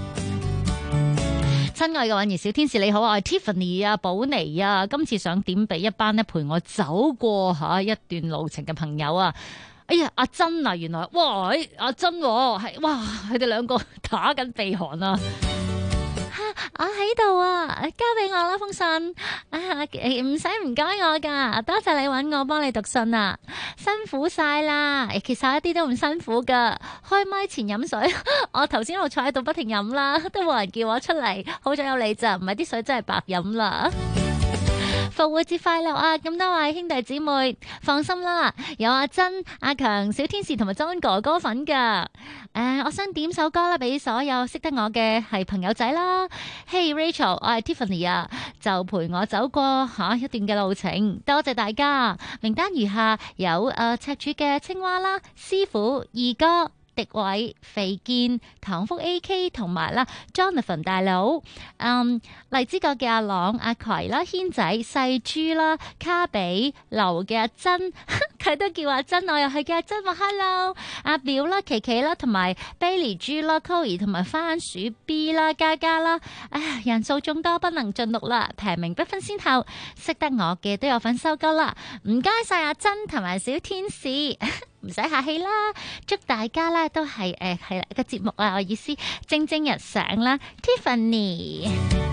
Speaker 7: 親愛嘅允兒小天使你好啊，我係 Tiffany 啊，寶妮啊，今次想點俾一班咧陪我走過一段路程嘅朋友啊！哎呀，阿珍啊，原來哇，阿珍係哇，佢哋兩個打緊鼻鼾啊！我喺度啊，交俾我啦封信啊，唔使唔該我噶，多謝你搵我幫你讀信啊，辛苦晒啦，其實一啲都唔辛苦噶，開麥前飲水，我頭先我坐喺度不停飲啦，都冇人叫我出嚟，好彩有你咋，唔係啲水真係白飲啦。復活節快樂啊！咁多位兄弟姊妹，放心啦，有阿珍、阿強、小天使同埋莊哥哥份噶。我想點首歌啦，俾所有識得我嘅係朋友仔啦。Hey Rachel，我係 Tiffany 啊，就陪我走過一段嘅路程，多謝大家。名單如下有赤柱嘅青蛙啦，師傅、二哥、迪偉、肥健、唐福 AK 同埋啦 Jonathan 大佬，荔枝角嘅阿朗、阿葵啦、軒仔、細豬啦、卡比、劉嘅阿珍，佢都叫阿珍，我又係叫阿珍話 hello， 阿表啦、琪琪啦，同埋 Bailey 豬啦、Coy 同埋番薯 B 啦、嘉嘉啦，人數眾多不能盡錄啦，排名不分先後，識得我嘅都有份收歌啦，唔該晒阿珍同埋小天使。唔使客氣啦，祝大家咧都係係啦個節目啊，我意思蒸蒸日上啦 ，Tiffany，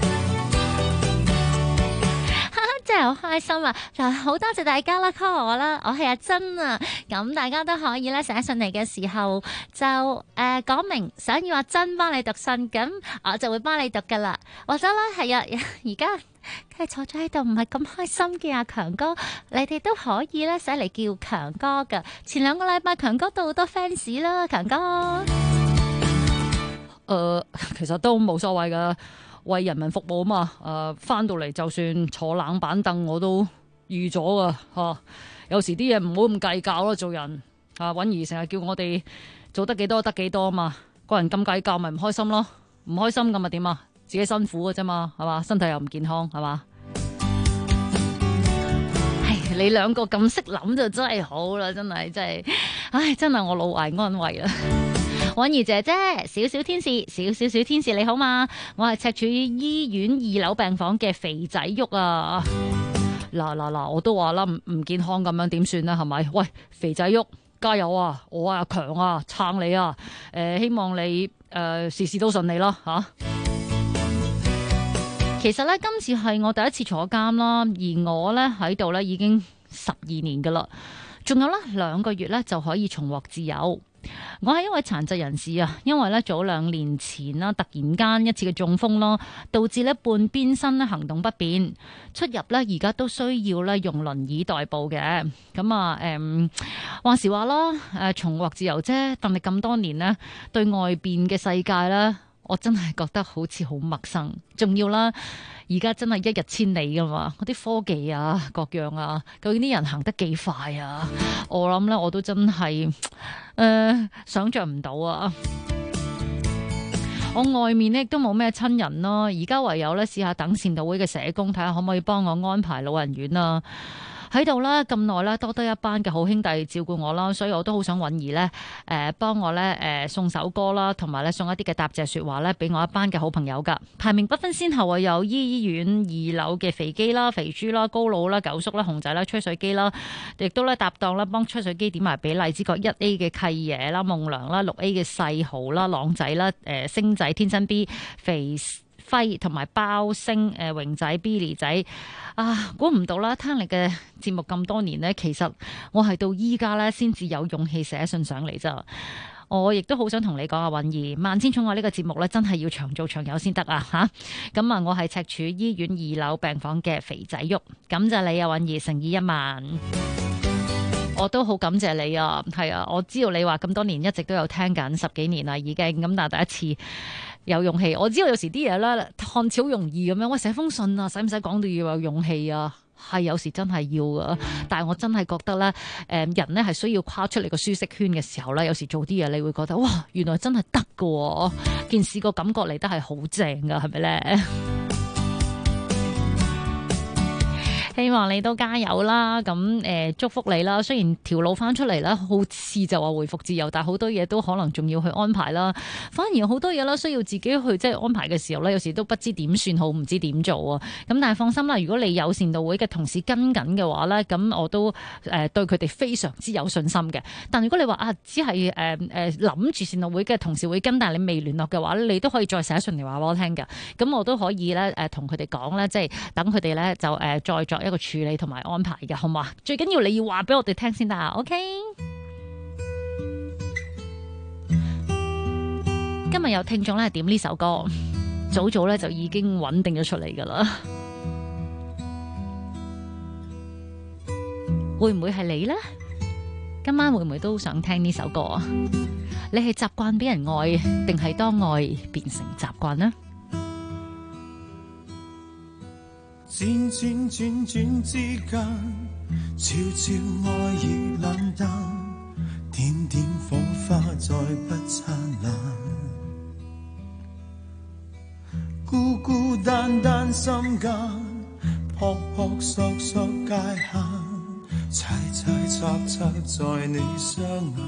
Speaker 7: 真係好開心啊！就好多謝大家啦 ，call 我啦，我係阿珍啊，咁大家都可以咧寫信嚟嘅時候就講明想要阿珍幫你讀信，咁我就會幫你讀噶啦，或者咧係啊而家。佢係坐咗喺度唔係咁開心嘅阿強哥，你哋都可以咧寫嚟叫強哥噶。前2個禮拜強哥都好多 fans 啦，強哥。 其實都冇所謂噶，為人民服務嘛。翻到嚟就算坐冷板凳我都預咗噶嚇。有時啲嘢唔好咁計較咯，做人尹兒成日叫我哋做得幾多得幾多嘛，個人咁計較咪唔開心咯，唔開心咁咪點啊？自己辛苦嘅啫嘛，係嘛？身體又唔健康，係嘛？你兩個咁識諗就真係好啦，真係，真係我老懷安慰啦。允兒姐姐，小小天使，小天使你好嘛？我係赤柱醫院2樓病房嘅肥仔旭啊！嗱，我都話啦，唔健康咁樣點算咧？係咪？喂，肥仔旭，加油啊！我阿強啊，撐你啊！希望你事事都順利啦嚇。其實咧，今次係我第一次坐監啦，而我咧喺度咧已經12年噶啦，仲有咧2個月咧就可以重獲自由。我係一位殘疾人士啊，因為咧早2年前啦，突然間一次嘅中風咯，導致咧半邊身咧行動不便，出入咧而家都需要咧用輪椅代步嘅。咁啊，話時話啦，重獲自由啫，但係咁多年呢，對外邊嘅世界咧，我真係覺得好似好陌生，仲要啦，而家真係一日千里噶嘛，嗰啲科技啊，各樣啊，究竟啲人行得幾快啊？我諗咧，我都真係想像唔到啊！我外面呢都冇咩親人咯，而家唯有咧試下等善導會嘅社工睇下可唔可以幫我安排老人院啊！喺度啦，咁耐啦，多得一班嘅好兄弟照顧我啦，所以我都好想允兒咧，幫我咧，送首歌啦，同埋咧送一啲嘅答謝說話咧，俾我一班嘅好朋友噶。排名不分先後啊，有醫院2樓嘅肥基啦、肥豬啦、高佬啦、九叔啦、熊仔啦、吹水機啦，亦都咧搭檔啦，幫吹水機點埋俾荔枝角 1A 嘅契爺啦、夢良啦、6A 嘅細豪啦、朗仔啦、星仔、天真 B、肥輝同埋包星、榮仔、Billy 仔啊，估唔到啦！聽你嘅節目咁多年呢，其實我係到依家咧先至有勇氣寫信上嚟咋。我亦都好想同你講啊，允兒，萬千寵愛呢個節目咧，真係要長做長有先得啊！吓，咁啊，我係赤柱醫院2樓病房嘅肥仔旭，感謝你啊，允兒，誠意1萬。我都好感謝你啊，係啊，我知道你話咁多年一直都有聽緊10幾年啦，已經咁，但係第一次有勇氣。我知道有時啲嘢咧看似好容易咁樣，喂，寫封信啊，使唔使講到要有勇氣啊？係有時真係要噶，但係我真係覺得咧，人咧係需要跨出你個舒適圈嘅時候咧，有時做啲嘢你會覺得哇，原來真係得噶，件事個感覺嚟得係好正噶，係咪咧？希望你都加油啦，咁祝福你啦。雖然條路翻出嚟啦，好似就話回復自由，但係好多嘢都可能仲要去安排啦。反而好多嘢啦，需要自己去即係安排嘅時候咧，有時都不知點算好，唔知點做啊。咁但係放心啦，如果你有善導會嘅同事跟緊嘅話咧，咁我都對佢哋非常之有信心嘅。但如果你話啊，只係諗住善導會嘅同事會跟，但係你未聯絡嘅話，你都可以再寫信嚟話俾我聽㗎。咁我都可以咧同佢哋講咧，即係等佢哋咧就再作一個處理同埋安排嘅，好嘛？最緊要你要話俾我哋聽先得啊 ！OK。今日有聽眾咧係點呢首歌，早咧就已經穩定咗出嚟噶啦。會唔會係你呢？今晚會唔會都想聽呢首歌啊？你係習慣俾人愛，定係當愛變成習慣呢？
Speaker 2: 轉轉轉轉之間，悄悄愛意冷淡，點點火花再不燦爛，孤孤單單心間，撲撲索索界限，猜猜測測在你雙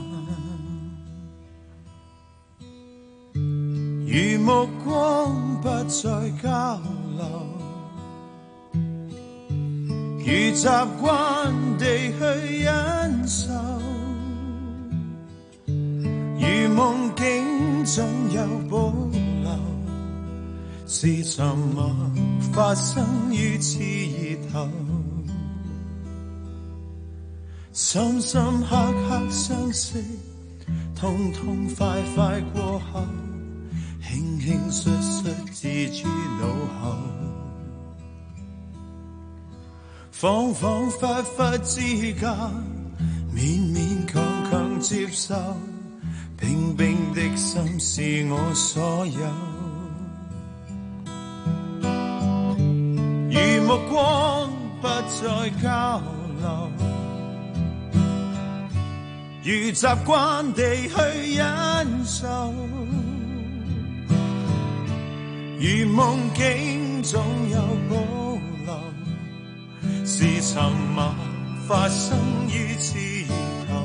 Speaker 2: 眼，如目光不再交流，如習慣地去忍受，如夢境總有保留，是沉默發生於刺熱頭，深深刻刻相識，痛痛快快過後，輕輕率率置諸腦後，恍恍惚惚之間，勉勉強強接受，被冰冰的心是我所有，如目光不再交流，如習慣地去忍受，如夢境總有保留，是沉默發生於枝頭，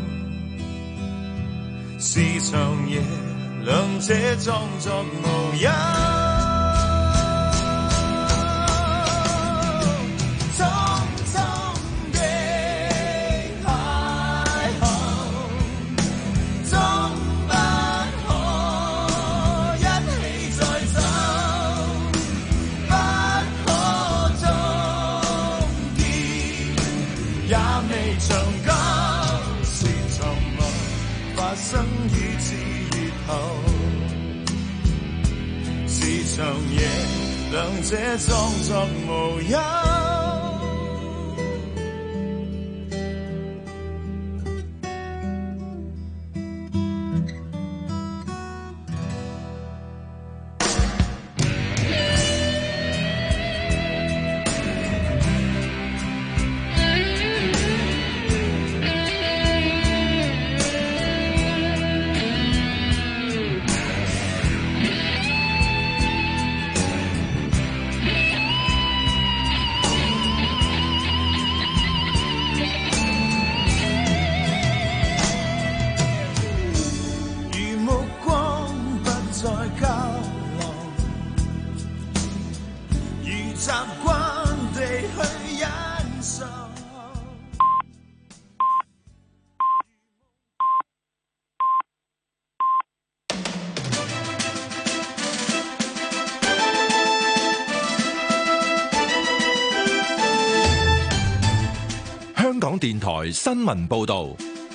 Speaker 2: 是長夜兩者裝作無憂。生於枝月後，是長夜，兩者裝作無憂。
Speaker 5: 香港電台新聞報道，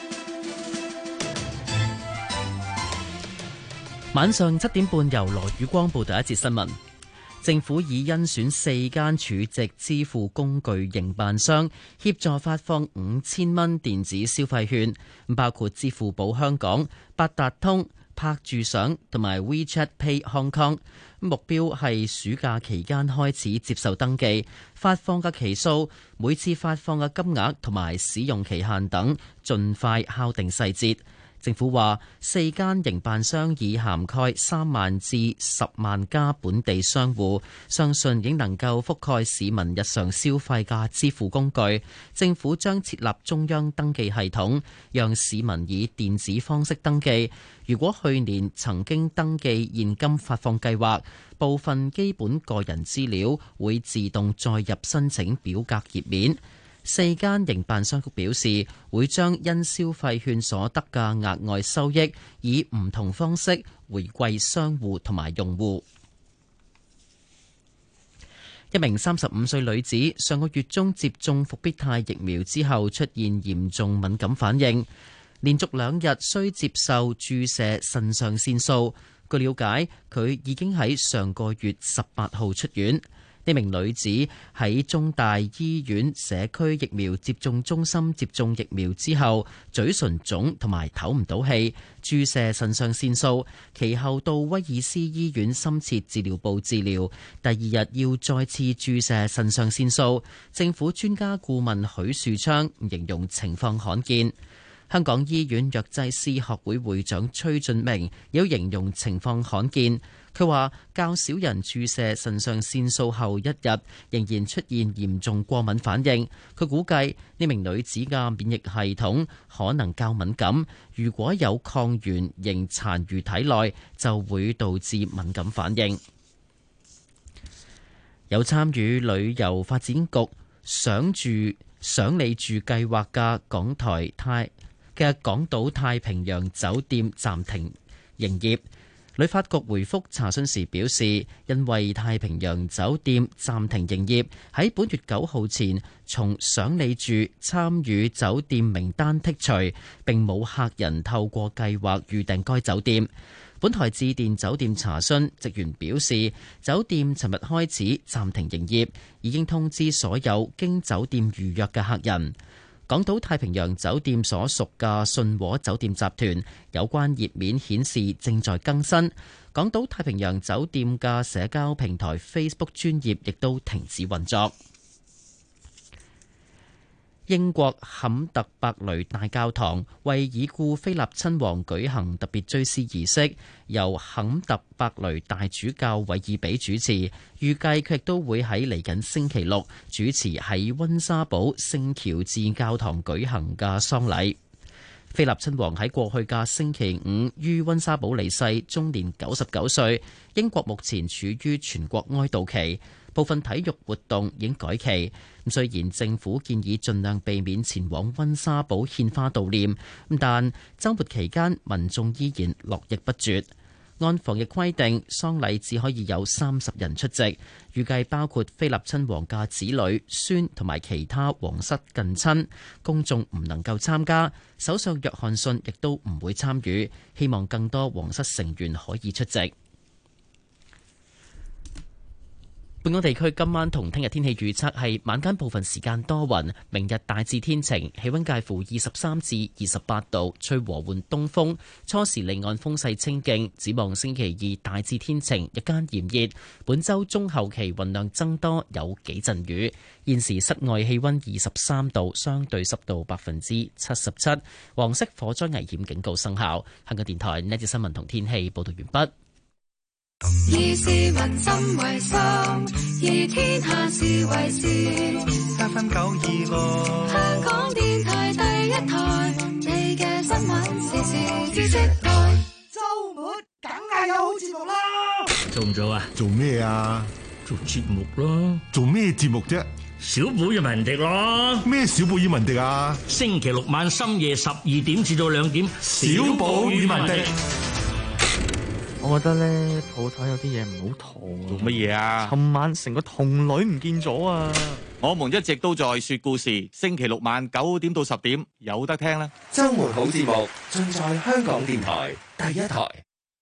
Speaker 9: 晚上7點半由羅宇光報道一節新聞。政府已甄選4間儲值支付工具營辦商，協助發放5000蚊電子消費券，包括支付寶香港、八達通、拍住賞同埋 WeChat Pay Hong Kong。目標係暑假期間開始接受登記，發放嘅期數、每次發放嘅金額同埋使用期限等，盡快敲定細節。政府話4間營辦商已涵蓋3萬至10萬家本地商戶，相信已經能夠覆蓋市民日常消費嘅支付工具。政府將設立中央登記系統，讓市民以電子方式登記。如果去年曾經登記現金發放計劃，部分基本個人資料會自動載入申請表格頁面。4間營辦商局表示，會將因消費券所得嘅額外收益，以唔同方式回饋商戶同埋用戶。一名35歲女子上個月中接種復必泰疫苗之後出現嚴重敏感反應，連續2日需接受注射腎上腺素。據了解，佢已經喺上個月18號出院。呢名女子喺中大醫院社區疫苗接種中心接種疫苗之後，嘴唇腫同埋唞唔到氣，注射腎上腺素，其後到威爾斯醫院深切治療部治療，第2日要再次注射腎上腺素。政府專家顧問許樹昌形容情況罕見。香港醫院藥劑師學會會長崔俊明有形容情況罕見。佢話較少人注射腎上腺素後1日仍然出現嚴重過敏反應。佢估計呢名女子嘅免疫系統可能較敏感，如果有抗原仍殘餘體內，就會導致敏感反應。有參與旅遊發展局賞你住計劃嘅港島太平洋酒店暫停營業。旅發局回覆查詢時表示，因為太平洋酒店暫停營業，喺本月9號前從賞你住參與酒店名單剔除，並冇客人透過計劃預訂該酒店。本台致電酒店查詢，職員表示，酒店尋日開始暫停營業，已經通知所有經酒店預約嘅客人。 港島太平洋酒店所屬嘅信和酒店集團有關頁面顯示正在更新。港島太平洋酒店嘅社交平台 Facebook 專頁亦都停止運作。英國坎特伯雷大教堂為已故菲臘親王舉行特別追思儀式，由坎特伯雷大主教韋爾比主持，預計佢亦都會喺嚟緊星期六主持喺溫莎堡聖喬治教堂舉行嘅喪禮。菲臘親王喺過去嘅星期五於溫莎堡離世，終年99歲。英國目前處於全國哀悼期。部分體育活動已經改期。雖然政府建議盡量避免前往溫莎堡獻花悼念，但週末期間民眾依然絡繹不絕。按防疫規定，喪禮只可以有30人出席，預計包括菲臘親王嘅子女、孫同埋其他皇室近親，公眾唔能夠參加。首相約翰遜亦都唔會參與，希望更多皇室成員可以出席。本港地區今晚同聽日天氣預測係晚間部分時間多雲，明日大致天晴，氣溫介乎23至28度，吹和緩東風，初時離岸風勢清勁。展望星期二大致天晴，日間炎熱。本週中後期雲量增多，有幾陣雨。現時室外氣溫23度，相對濕度77%。黃色火災危險警告生效。香港電台呢節新聞同天氣報道完畢。
Speaker 4: 以市民心為心，以天下事為事。FM 926，香港電台第一台，你嘅新聞時事知識台。
Speaker 10: 周末梗係有好節目啦！
Speaker 11: 做唔做啊？
Speaker 10: 做咩啊？
Speaker 11: 做節目咯。
Speaker 10: 做咩節目啫？
Speaker 11: 小寶與文迪咯。
Speaker 10: 咩小寶與文迪啊？
Speaker 11: 星期六晚深夜12點至到2點，
Speaker 10: 小寶與文迪。
Speaker 12: 我覺得咧，鋪頭有啲嘢唔好妥。
Speaker 13: 做乜嘢啊？
Speaker 12: 尋晚成個童女唔見咗啊！
Speaker 13: 我們一直都在說故事，星期六晚9點到10點有得聽啦。
Speaker 16: 周末好節目盡在香港電台第一台。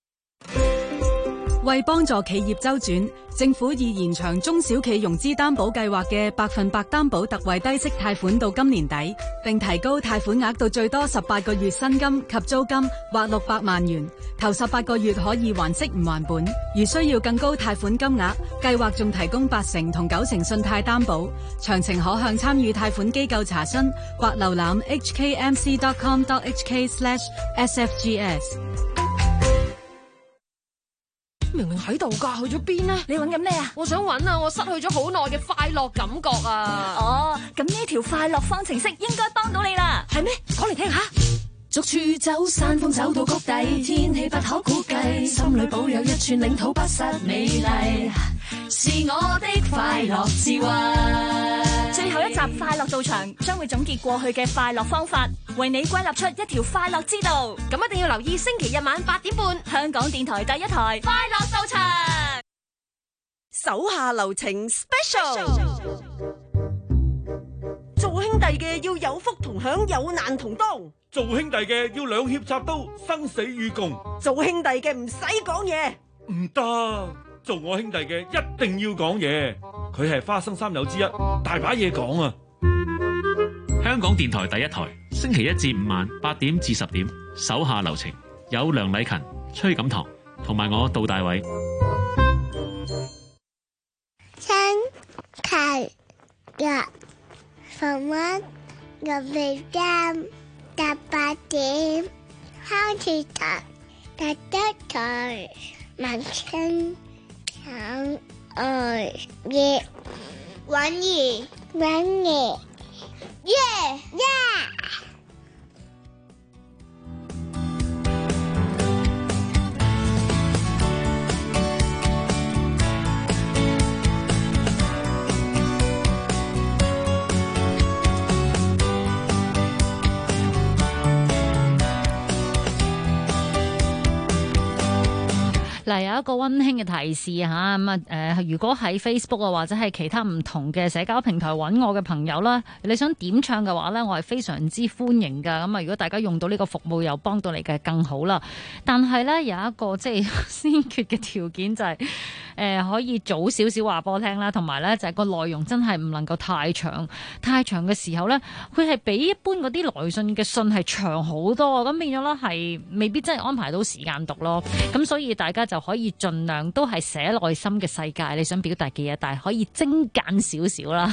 Speaker 17: 為幫助企業周轉，政府已延長中小企融資擔保計劃嘅100%擔保特惠低息貸款到今年底，並提高貸款額到最多18個月薪金及租金或600萬元，頭18個月可以還息唔還本。如需要更高貸款金額，計劃仲提供80%同90%信貸擔保。詳情可向參與貸款機構查詢或瀏覽 hkmc.com.hk/sfgs。
Speaker 27: 明明喺度噶，去咗邊呢？
Speaker 28: 你揾緊咩啊？
Speaker 27: 我想揾啊，我失去咗好耐嘅快樂感覺啊！
Speaker 28: 哦，咁呢條快樂方程式應該幫到你啦。
Speaker 27: 係咩？講嚟聽下。
Speaker 28: 逐處走，山峰走到谷底，天氣不可估計，心裏保有一寸領土不失美麗，是我的快樂智慧。 最後一集快樂到場，將會總結過去嘅快樂方法，為你歸納出一條快樂之道。
Speaker 27: 咁一定要留意星期日晚8點半，
Speaker 28: 香港電台第一台快樂到場。
Speaker 27: 手下留情 Special， 做兄弟嘅要有福同享，有難同當。
Speaker 29: 做兄弟嘅要兩肋插刀，生死與共。
Speaker 27: 做兄弟嘅唔使講嘢，
Speaker 29: 唔得。做我兄弟嘅一定要講嘢。佢係花生三友之一，大把嘢講啊！
Speaker 30: 香港電台第一台，星期1至5晚8點至10點，手下留情，有梁禮勤、崔錦棠同埋我杜大偉。
Speaker 31: 星期日逢晚6點8點，香港第一台晚清講愛粵韻兒耶耶。
Speaker 7: 嗱，有一個溫馨嘅提示嚇，如果喺 Facebook 啊或者係其他唔同嘅社交平台揾我嘅朋友啦，你想點唱嘅話咧，我係非常之歡迎㗎。咁啊，如果大家用到呢個服務又幫到你嘅更好啦。但係咧有一個即係先決嘅條件就係、可以早少少話俾我聽啦，同埋咧就係個內容真係唔能夠太長，太長嘅時候咧，佢係比一般嗰啲來信嘅信係長好多，咁變咗咧係未必真係安排到時間讀咯。咁所以大家就可以盡量都係寫內心嘅世界，你想表達嘅嘢，但係可以精簡少少啦。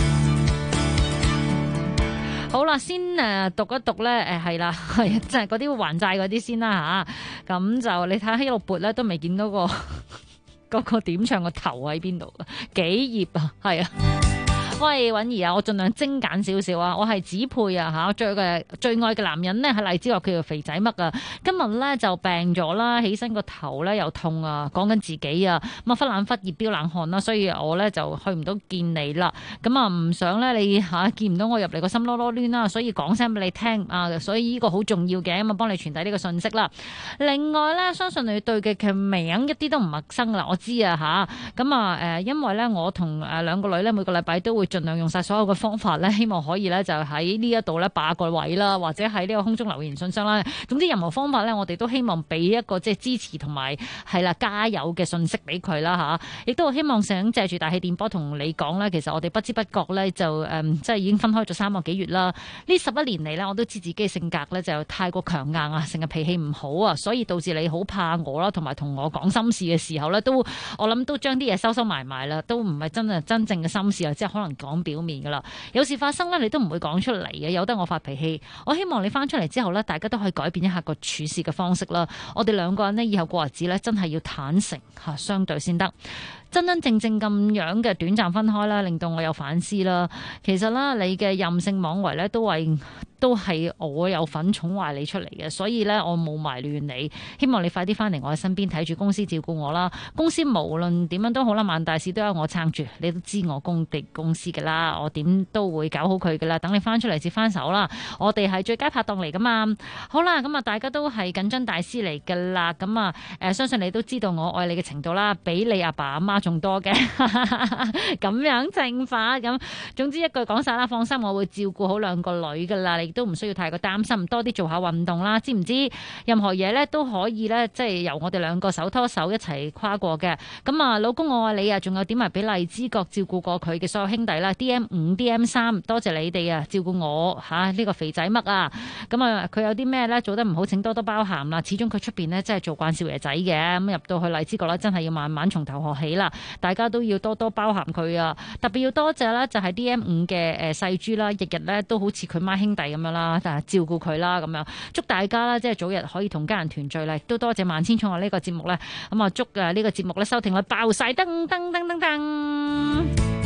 Speaker 7: 好啦，先讀一讀咧，係啦，係即係嗰啲還債嗰啲先啦吓。咁就你睇下一路撥咧，都未見到嗰個點唱個頭喺邊度，幾頁啊，係啊。喂，允兒啊，我盡量精簡少少啊！我係指配啊嚇，最愛嘅男人呢，喺荔枝角叫做肥仔乜啊！今日咧就病咗啦，起身個頭咧又痛啊，講緊自己啊，咁啊忽冷忽熱飆冷汗啦，所以我咧就去唔到見你啦。咁啊唔想咧你見唔到我入嚟個心囉囉攣啦，所以講聲俾你聽啊，所以呢個好重要嘅，咁啊幫你傳遞呢個信息啦。另外咧，相信你對嘅名一啲都唔陌生啦，我知啊嚇。咁啊因為咧我同兩個女咧每個禮拜都會盡量用晒所有嘅方法咧，希望可以咧就喺呢一度咧霸個位啦，或者喺呢個空中留言信箱啦。總之任何方法咧，我哋都希望俾一個即係支持同埋係啦加油嘅信息俾佢啦嚇。亦都希望想借住大氣電波同你講咧，其實我哋不知不覺咧就即係已經分開咗3個幾月啦。呢11年嚟咧，我都知自己嘅性格咧就太過強硬啊，成日脾氣唔好啊，所以導致你好怕我啦，同埋同我講心事嘅時候咧，我諗都將啲嘢收埋啦，都唔係真正嘅心事啊，即係可能講表面噶啦。有事發生咧，你都唔會講出嚟嘅，由得我發脾氣。我希望你翻出嚟之後咧，大家都可以改變一下個處事嘅方式啦。我哋兩個人呢，以後過日子咧，真係要坦誠相對先得。真真正正咁樣嘅短暫分開啦，令到我有反思啦。其實啦，你嘅任性妄為咧，都係我有份寵壞你出嚟嘅，所以咧我冇埋怨你。希望你快啲翻嚟我嘅身邊，睇住公司照顧我啦。公司無論點樣都好啦，萬大事都有我撐住。你都知我公司㗎啦，我點都會搞好佢㗎啦。等你翻出嚟接翻手啦，我哋係最佳拍檔嚟㗎嘛。好啦，咁啊大家都係緊張大師嚟㗎啦。咁啊相信你都知道我愛你嘅程度啦，比你阿爸阿媽仲多嘅。咁樣懲罰咁，總之一句講晒啦，放心，我會照顧好兩個女㗎啦。亦都唔需要太過擔心，多啲做下運動啦，知唔知？任何嘢咧都可以咧，即係由我哋兩個手拖手一齊跨過嘅。咁啊，老公我愛你啊，仲有點埋俾荔枝角照顧過佢嘅所有兄弟啦。DM5、DM3，多謝你哋啊，照顧我呢個肥仔乜啊。咁啊，佢有啲咩咧做得唔好，請多多包涵啦。始終佢出邊咧真係做慣少爺仔嘅，咁入到去荔枝角咧，真係要慢慢從頭學起啦。大家都要多多包涵佢啊。特別要多謝啦，就係 DM5 嘅細豬啦，日日咧都好似佢孖兄弟咁樣啦，但係照顧佢啦咁樣，祝大家啦，即係早日可以同家人團聚啦，亦都多謝萬千寵愛呢個節目咧，咁啊祝呢個節目咧收聽率爆晒，噔噔噔噔噔。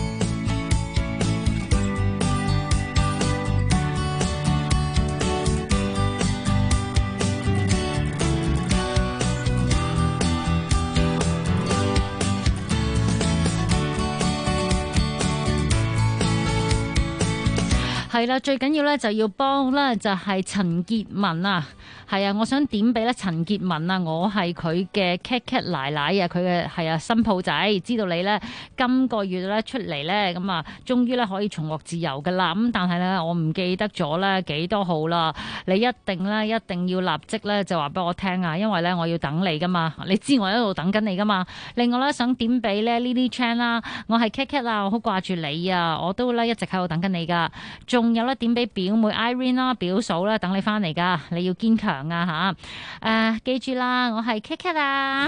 Speaker 7: 係啦，最緊要咧就要幫咧就係陳潔文啊，係啊，我想點俾咧陳潔文啊，我係佢嘅 cat 奶奶啊，佢嘅係啊新抱仔，知道你咧今個月咧出嚟咧，咁啊終於咧可以重獲自由噶啦，咁但係咧我唔記得咗咧幾多號啦，你一定要立即咧就話俾我聽啊，因為咧我要等你噶嘛，你知我一路等緊你噶嘛。另外咧想點俾咧 Lily Chan 啦，我係 cat 啊，我好掛住你啊，我都咧一直喺度等緊你噶。仲有咧點俾表妹 Irene 啦、表嫂啦，等你翻嚟噶，你要堅強啊吓！記住啦，我係 Kit 啊！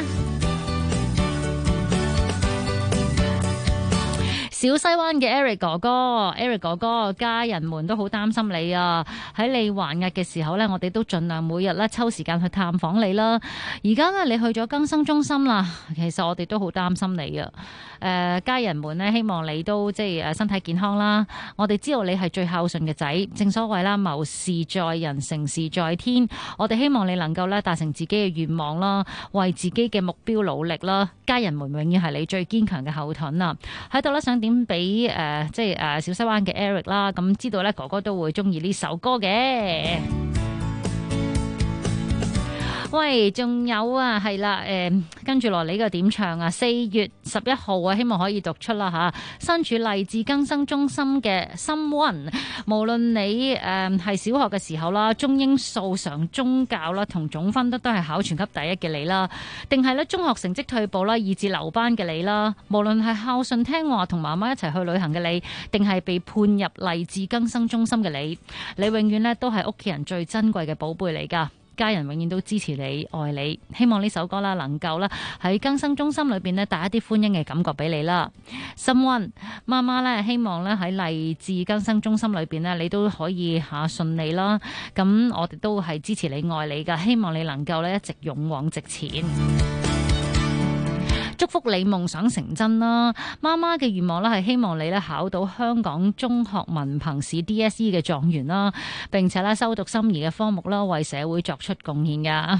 Speaker 7: 小西灣嘅 Eric 哥哥，家人們都好擔心你啊！喺你還押嘅時候呢，我哋都盡量每日咧抽時間去探訪你啦。而家呢，你去咗更生中心啦，其實我哋都好擔心你啊！家人們呢，希望你都即係身體健康啦。我哋知道你係最孝順嘅仔，正所謂啦，謀事在人，成事在天。我哋希望你能夠咧達成自己嘅願望啦，為自己嘅目標努力啦。家人們永遠係你最堅強嘅後盾啊！喺度咧想點俾小西灣嘅 Eric 啦，咁知道咧哥哥都會中意呢首歌嘅。 喂，仲有啊，係啦，跟住落嚟呢個點唱啊，4月11號啊，希望可以讀出啦吓。身處勵志更生中心嘅 Someone， 無論你係小學嘅時候啦，中英數常宗教啦，同總分都係考全級第一嘅你啦，定係咧中學成績退步啦，以至留班嘅你啦，無論係孝順聽話同媽媽一齊去旅行嘅你，定係被判入勵志更生中心嘅你，你永遠咧都係屋企人最珍貴嘅寶貝嚟噶。家人永遠都支持你、愛你，希望呢首歌啦能夠啦喺更生中心裏邊咧帶一啲歡欣嘅感覺俾你啦。Someone， 媽媽咧希望咧喺勵志更生中心裏邊咧，你都可以順利啦。咁我哋都係支持你、愛你噶，希望你能夠咧一直勇往直前。祝福你夢想成真啦！媽媽嘅願望咧係希望你咧考到香港中學文憑試 DSE 嘅狀元啦，並且咧修讀心儀嘅科目啦，為社會作出貢獻噶。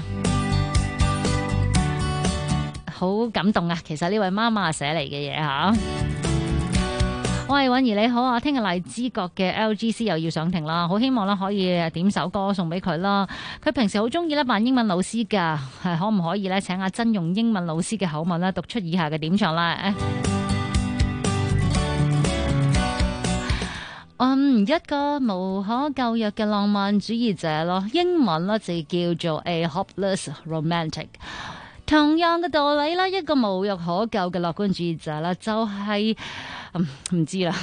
Speaker 7: 好感動啊！其實呢位媽媽寫嚟嘅嘢吓。喂，允兒你好啊！聽日荔枝角嘅 LGC 又要上庭啦，好希望啦可以點首歌送俾佢啦。佢平時好中意咧扮英文老師噶，係可唔可以咧請阿珍用英文老師嘅口吻啦讀出以下嘅點唱啦？一個無可救藥嘅浪漫主義者咯，英文咧就叫做 A Hopeless Romantic。同樣嘅道理啦，一個無藥可救嘅樂觀主義者啦，就係唔知啦。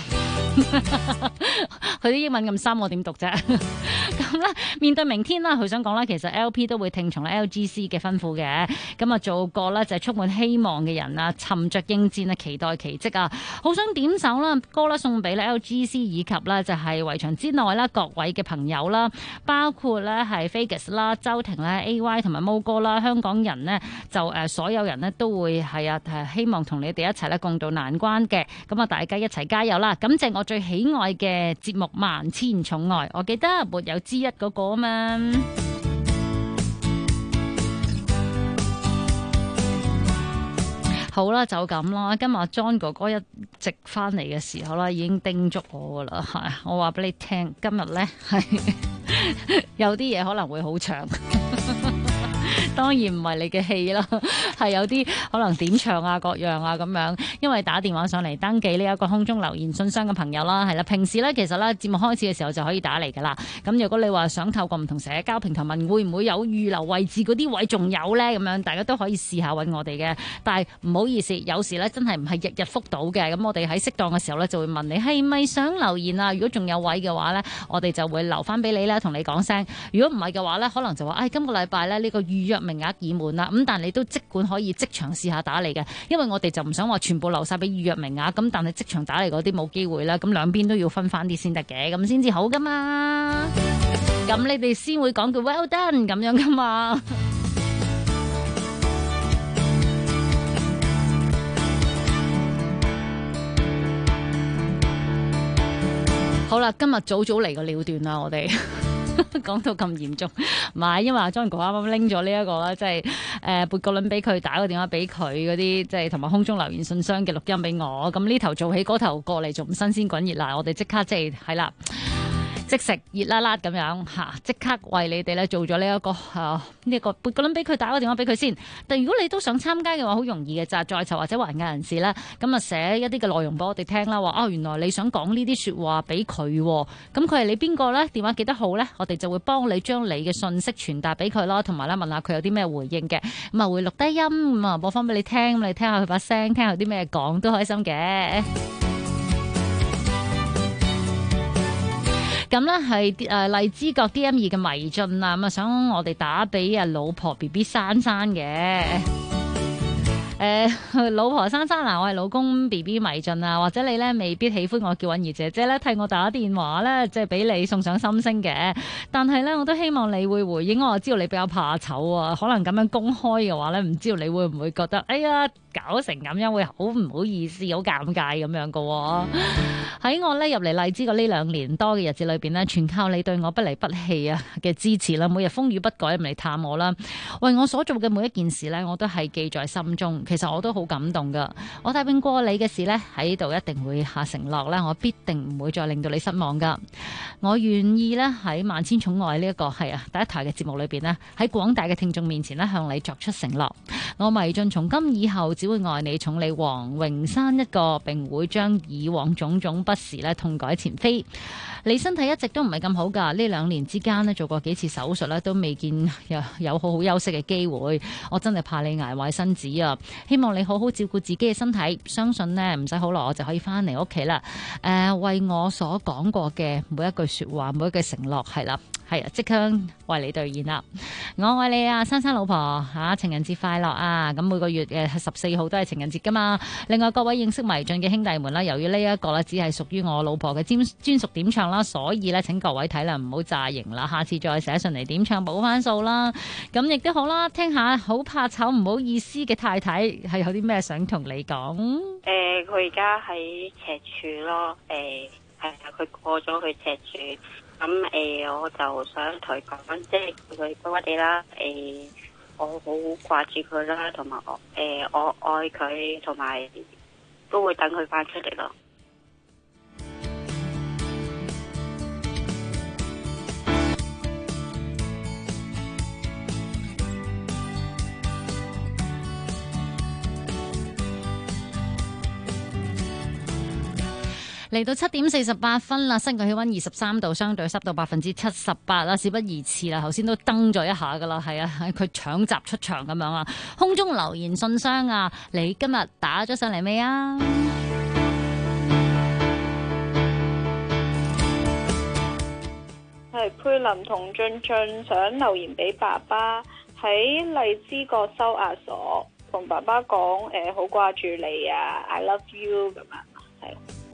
Speaker 7: 佢啲英文咁深，我點讀啫？咁咧，面對明天啦，佢想講啦，其實 LP 都會聽從 LGC 嘅吩咐嘅。咁啊，做個咧就係充滿希望嘅人啊，沉着應戰啊，期待奇蹟啊，好想點首啦歌啦送俾咧 LGC 以及咧就係圍牆之內啦各位嘅朋友啦，包括咧係 Vegas 啦、周庭啦、AY 同埋毛哥啦，香港人呢，就所有人呢都會係希望同你哋一齊咧共度難關嘅。咁啊，大家一齊加油啦！感謝我最喜愛嘅節目《萬千寵愛》，我記得沒有之一嗰個啊嘛。好啦，就咁啦。今日 John 哥哥一直翻嚟嘅時候啦，已經叮囑我噶啦，係我話俾你聽，今日咧係有啲嘢可能會好長。當然唔係你嘅戲啦，係有啲可能點唱啊各樣啊咁樣，因為打電話上嚟登記呢一個空中留言信箱嘅朋友啦，係啦，平時咧其實咧節目開始嘅時候就可以打嚟噶啦。咁如果你話想透過唔同社交平台問會唔會有預留位置嗰啲位仲有咧，咁樣大家都可以試下揾我哋嘅。但係唔好意思，有時咧真係唔係日日覆到嘅，咁我哋喺適當嘅時候咧就會問你係咪想留言啊？如果仲有位嘅話咧，我哋就會留翻俾你啦，同你講聲。如果唔係嘅話咧，可能就話今個禮拜咧呢個預約名額已滿啦，咁但係你都即管可以即場試下打嚟嘅，因為我哋就唔想話全部留晒俾預約名額，咁但係即場打嚟嗰啲冇機會啦，咁兩邊都要分翻啲先得嘅，咁先至好噶嘛，咁你哋先會講句 well done 咁樣噶嘛。好啦，今日早嚟個了斷啦，我哋。講到咁嚴重，唔係因為阿張哥啱啱拎咗呢一個啦，即係撥個輪俾佢，打個電話俾佢嗰啲，即係同埋空中留言信箱嘅錄音俾我，咁呢頭做起，嗰頭過嚟仲新鮮滾熱辣，我哋即刻即係係啦。即食熱辣辣咁樣嚇，即刻為你哋咧做咗呢一個呢個撥個輪俾佢，打個電話俾佢先。但如果你都想參加嘅話，好容易嘅就係在囚或者還押人士咧，咁啊寫一啲嘅內容俾我哋聽啦，話原來你想講呢啲説話俾佢，咁佢係你邊個咧？電話幾多號咧？我哋就會幫你將你嘅信息傳達俾佢咯，同埋咧問下佢有啲咩回應嘅，咁啊會錄低音，咁啊播翻俾你聽，咁你聽下佢把聲，聽下啲咩講都開心嘅。咁咧係荔枝角 DM2 嘅迷津啊，咁啊想我哋打俾老婆 BB 珊珊嘅。老婆珊珊嗱，我係老公 BB 迷津啊，或者你咧未必喜歡我叫允兒姐姐咧替我打電話咧，即係俾你送上心聲嘅。但係咧，我都希望你會回應我，知道你比較怕醜啊，可能咁樣公開嘅話咧，唔知道你會唔會覺得，哎呀搞成咁樣會好唔好意思，好尷尬咁樣噶。喺我咧入嚟荔枝嘅呢2年多嘅日子裏邊咧，全靠你對我不離不棄啊嘅支持啦，每日風雨不改咁嚟探我啦，為我所做嘅每一件事咧，我都係記在心中。 其實我都好感動噶。我答應過你嘅事呢，喺度一定會下承諾呢，我必定唔會再令到你失望噶。我願意呢，喺萬千寵愛呢一個係第一台嘅節目裏邊呢，喺廣大嘅聽眾面前呢，向你作出承諾。我迷盡從今以後只會愛你寵你黃榮山一個，並會將以往種種不是呢痛改前非。你身體一直都唔係咁好噶，呢2年之間呢，做過幾次手術呢，都未見有好好休息嘅機會。我真係怕你捱壞身子啊！希望你好好照顧自己嘅身體，相信呢，唔使好耐我就可以翻嚟屋企啦。為我所講過嘅每一句說話，每一句承諾係啦，即刻為你兌現啦！我愛你啊，珊珊老婆吓，情人節快樂啊！咁每個月嘅14號都係情人節噶嘛。另外各位認識迷進嘅兄弟們啦，由於呢一個咧只係屬於我老婆嘅專屬點唱啦，所以咧請各位體諒，唔好詐型啦，下次再寫信嚟點唱補翻數啦。咁亦都好啦，聽下好怕醜唔好意思嘅太太係有啲咩想同你講？
Speaker 1: 佢而家喺赤柱咯，係佢過咗去赤柱。咁我就想同佢講，即係佢乖乖地啦。我好掛住佢啦，同埋我愛佢，同埋都會等佢翻出嚟咯。
Speaker 7: 嚟到7點48分啦，室外氣溫23度，相對濕度78%啦，事不宜遲啦，頭先都登咗一下噶啦，係啊，佢搶閘出場咁樣啊，空中留言信箱啊，你今日打咗上嚟未啊？
Speaker 3: 係佩林同俊俊想留言俾爸爸，喺荔枝角收押所，同爸爸講好掛住你啊 ，I love you 咁啊，係。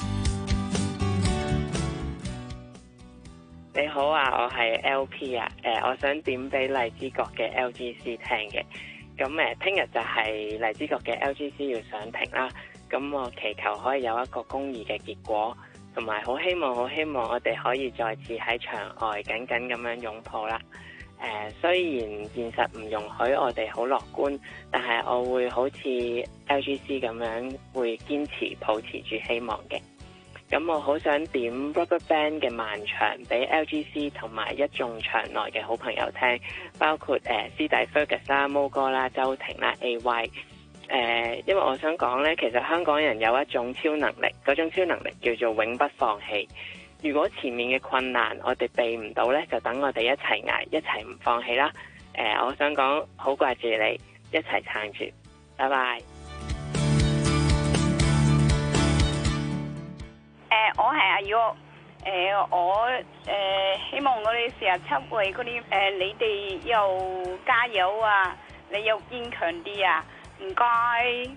Speaker 8: 你好啊，我係 LP 啊，我想點俾荔枝角嘅 LGC 聽嘅。咁聽日就係荔枝角嘅 LGC 要上庭啦。咁我祈求可以有一個公義嘅結果，同埋好希望我哋可以再次喺場外緊緊咁樣擁抱啦。雖然現實唔容許我哋好樂觀，但係我會好似 LGC 咁樣會堅持保持住希望嘅。咁我好想點 RubberBand 嘅漫長俾 LGC 同埋一眾場內嘅好朋友聽，包括師弟 Fergus 啦、毛哥啦、周庭啦、AY。因為我想講呢，其實香港人有一種超能力，嗰種超能力叫做永不放棄。如果前面嘅困難我哋避唔到呢，就等我哋一齊捱，一齊唔放棄啦。我想講好掛住你，一齊撐住，拜拜。
Speaker 3: 我係阿玉，我希望我哋47位嗰啲你哋又加油啊，你又堅強啲啊，唔該。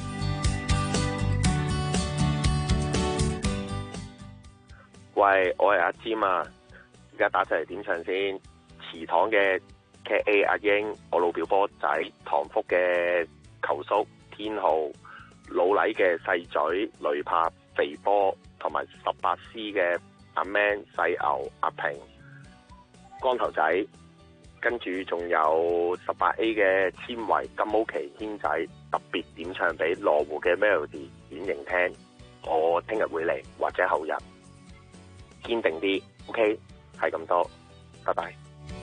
Speaker 15: 喂，我係阿尖啊，而家打出嚟點唱先？祠堂嘅 K.A. 阿英，我老表波仔，唐福嘅球叔天浩，老禮嘅細嘴雷柏肥波。同埋18C 嘅阿 Man 細牛阿平光頭仔，跟住仲有18A 嘅纖維金毛奇軒仔，特別點唱俾羅湖嘅 Melody 典型聽。我聽日會嚟或者後日，堅定啲 OK， 係咁多，拜拜。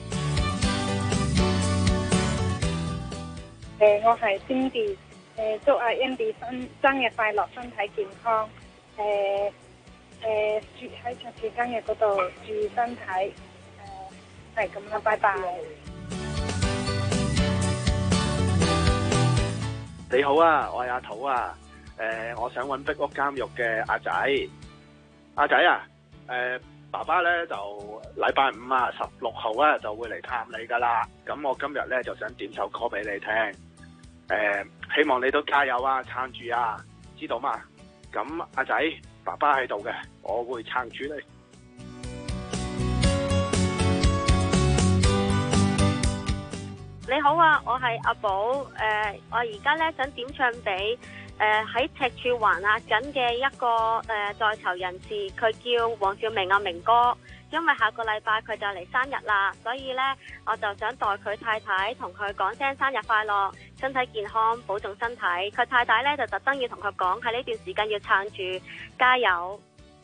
Speaker 3: 我係 Cindy， 祝阿 Andy 生日快樂，身體健康。住喺卓志今日嗰度注意身體，係咁啦，拜拜。
Speaker 18: 你好啊，我係阿土啊，我想揾壁屋監獄嘅阿仔啊，爸爸咧就禮拜5啊16號咧就會嚟探你噶啦，咁我今日咧就想點首歌俾你聽，希望你都加油啊，撐住啊，知道嘛？咁阿仔，爸爸喺度嘅，我會撐住你。
Speaker 19: 你好啊，我係阿寶，我而家咧想點唱俾喺赤柱還押緊嘅一個在囚人士，佢叫黃兆明阿明哥， 因為下個禮拜佢就嚟生日啦，所以呢，我就想代佢太太同佢講聲生日快樂，身體健康，保重身體。佢太太呢，就特登要同佢講，喺呢段時間要撐住，加油。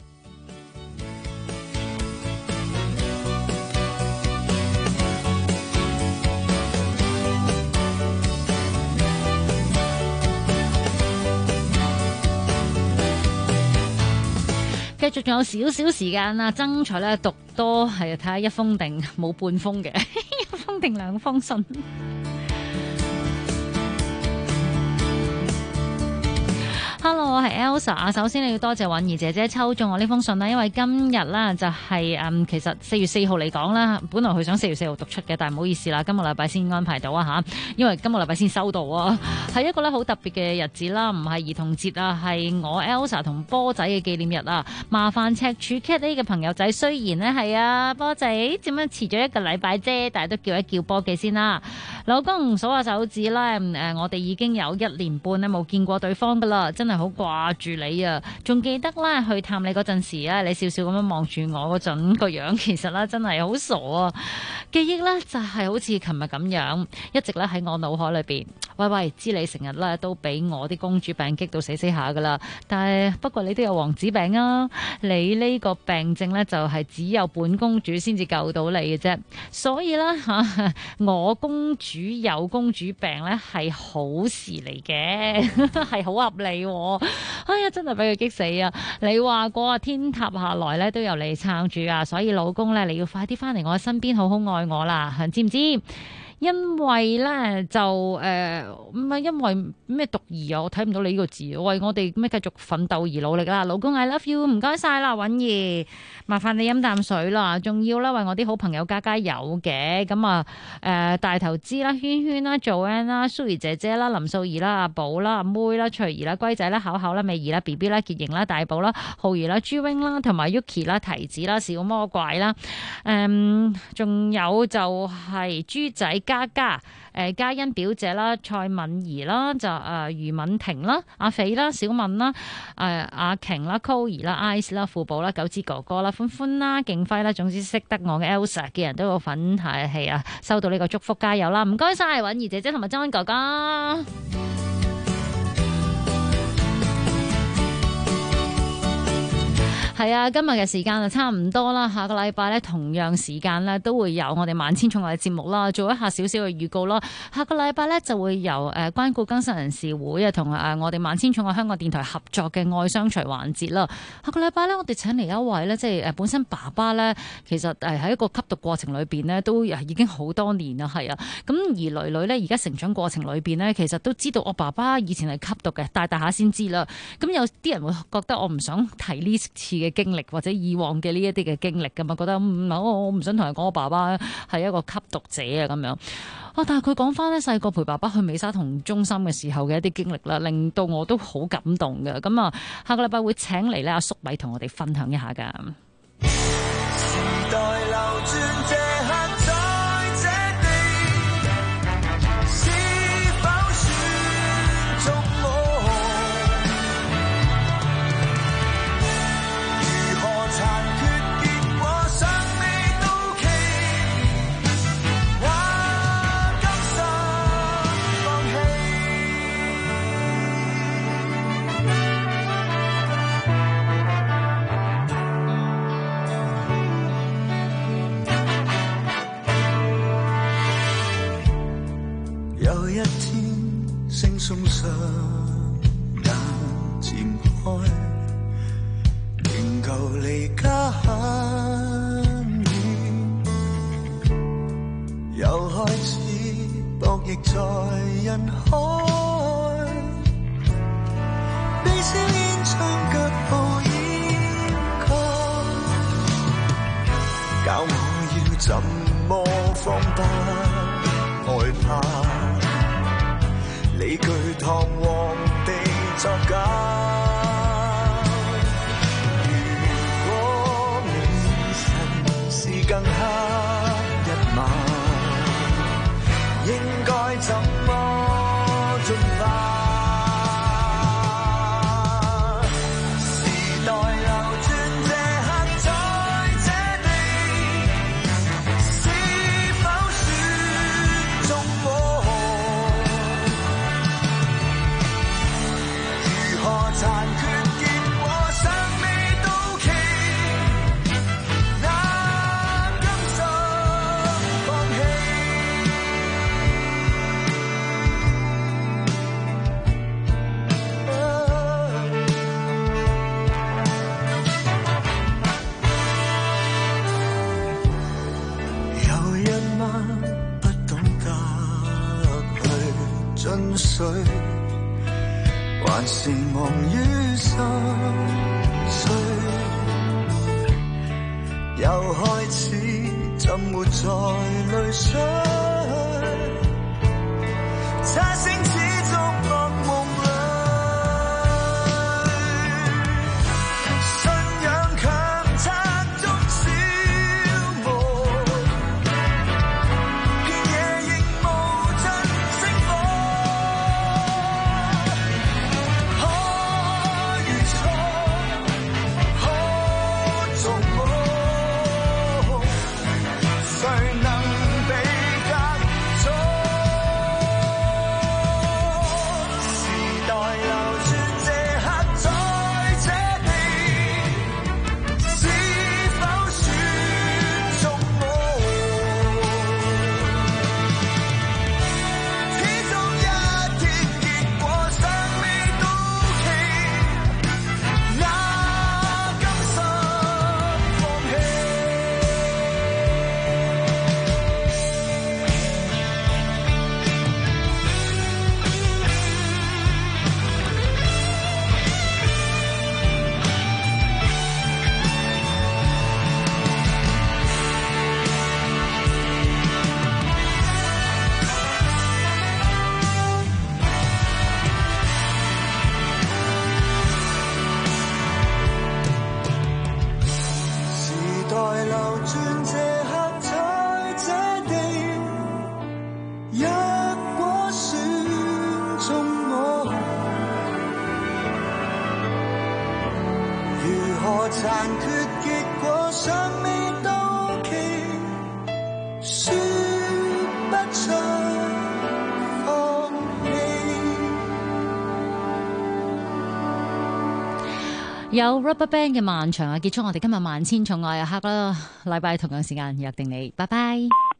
Speaker 7: 繼續仲有少少時間啊，爭取咧讀多係睇下一封定冇半封嘅，一封定兩封信。Hello， 我係 Elsa。首先你要多謝韻儀姐姐抽中我呢封信啦，因為今日啦就係其實4月4號嚟講啦，本來佢想4月4號讀出嘅，但係唔好意思啦，今個禮拜先安排到啊吓，因為今個禮拜先收到啊，係一個咧好特別嘅日子啦，唔係兒童節啊，係我 Elsa 同波仔嘅紀念日啊。麻煩赤柱 Cat A 嘅朋友仔，雖然呢係啊波仔點樣遲咗一個禮拜啫，但係都叫一叫波記先啦。老公數下手指啦，我哋已經有1年半咧冇見過對方噶啦，真係好掛住你啊！仲記得啦，去探你嗰陣時啊，你笑笑咁樣望住我嗰陣個樣，其實啦真係好傻啊！記憶咧就係好似琴日咁樣，一直咧喺我腦海裏邊。喂，知你成日咧都俾我啲公主病激到死下噶啦，但係不過你都有王子病啊！你呢個病症咧就係只有本公主先至救到你嘅啫，所以咧我公主有公主病咧係好事嚟嘅，係好合理喎。哎呀，真係俾佢激死啊！你話過啊，天塌下來咧都有你撐住啊，所以老公咧你要快啲翻嚟我身邊，好好愛我啦，知唔知？因為咧就唔係因為咩讀兒啊，我睇唔到你呢個字，為我哋咩繼續奮鬥而努力啦，老公 I love you， 唔該晒啦，韻兒，麻煩你飲啖水啦，仲要啦為我啲好朋友加油嘅，咁啊大頭枝啦、圈圈啦、Joanne 啦、蘇怡姐姐啦、林素儀啦、阿寶啦、阿妹啦、翠兒啦、龜仔啦、巧巧啦、美兒啦、B B 啦、傑瑩啦、大寶啦、浩兒啦、朱 wing 啦，同埋 Yuki 啦、提子啦、小魔怪啦，仲有就係豬仔嘉欣表姐啦、蔡敏儀啦、就余敏婷啦、阿肥啦、小敏啦、阿瓊啦、Coir 啦、Ice 啦、富寶啦、九子哥哥啦、歡歡啦、勁輝啦，總之識得我嘅 Elsa 嘅人都有份係啊，收到呢個祝福，加油啦！唔該晒韻儀姐姐同埋周恩哥哥。係啊，今日嘅時間就差唔多啦，下個禮拜咧同樣時間咧都會有我哋萬千寵愛節目啦，做一下少少嘅預告啦。下個禮拜咧就會由關顧更新人士會啊同我哋萬千寵愛香港電台合作嘅愛相隨環節啦。下個禮拜咧我哋請嚟一位咧，即係本身爸爸咧，其實喺一個吸毒過程裏邊咧都已經好多年啦，係啊。咁而女女咧而家成長過程裏邊咧，其實都知道我爸爸以前係吸毒嘅，大下先知啦。咁有啲人會覺得我唔想提呢次嘅經歷或者以往嘅呢一啲嘅經歷㗎嘛，覺得我唔想同人講我爸爸係一個吸毒者啊咁樣。但係佢講翻咧細個陪爸爸去美沙酮中心嘅時候嘅一啲經歷啦，令到我都好感動嘅。咁啊，下個禮拜會請嚟咧阿粟米同我哋分享一下㗎。時代流轉這刻在這地，是否選中我？殘缺結果尚未到期，或甘心放棄。有一天星送上眼漸開，仍舊離家很遠，又開始博弈在人海，被硝煙將腳步掩蓋，教我要怎麼放不害怕，理據堂皇地作假。更黑一晚，應該怎麼進化？時代流轉這刻在這地，
Speaker 2: 吞水，還是忙於心碎？又開始浸沒在淚水，差聲始終惡夢裏，信仰強拆中消磨，遍野亦無盡星火，可如錯，可做夢。誰能被隔阻？時代流轉這刻在這地，是否選中我？始終一天結果尚未到期，哪甘心放棄？時代流轉這刻在這地，若果選中我，如何殘缺結果尚未到期，說不出放棄。
Speaker 7: 有 RubberBand 嘅漫長啊，結束我哋今日萬千寵愛一刻啦。禮拜同樣時間約定你，拜拜。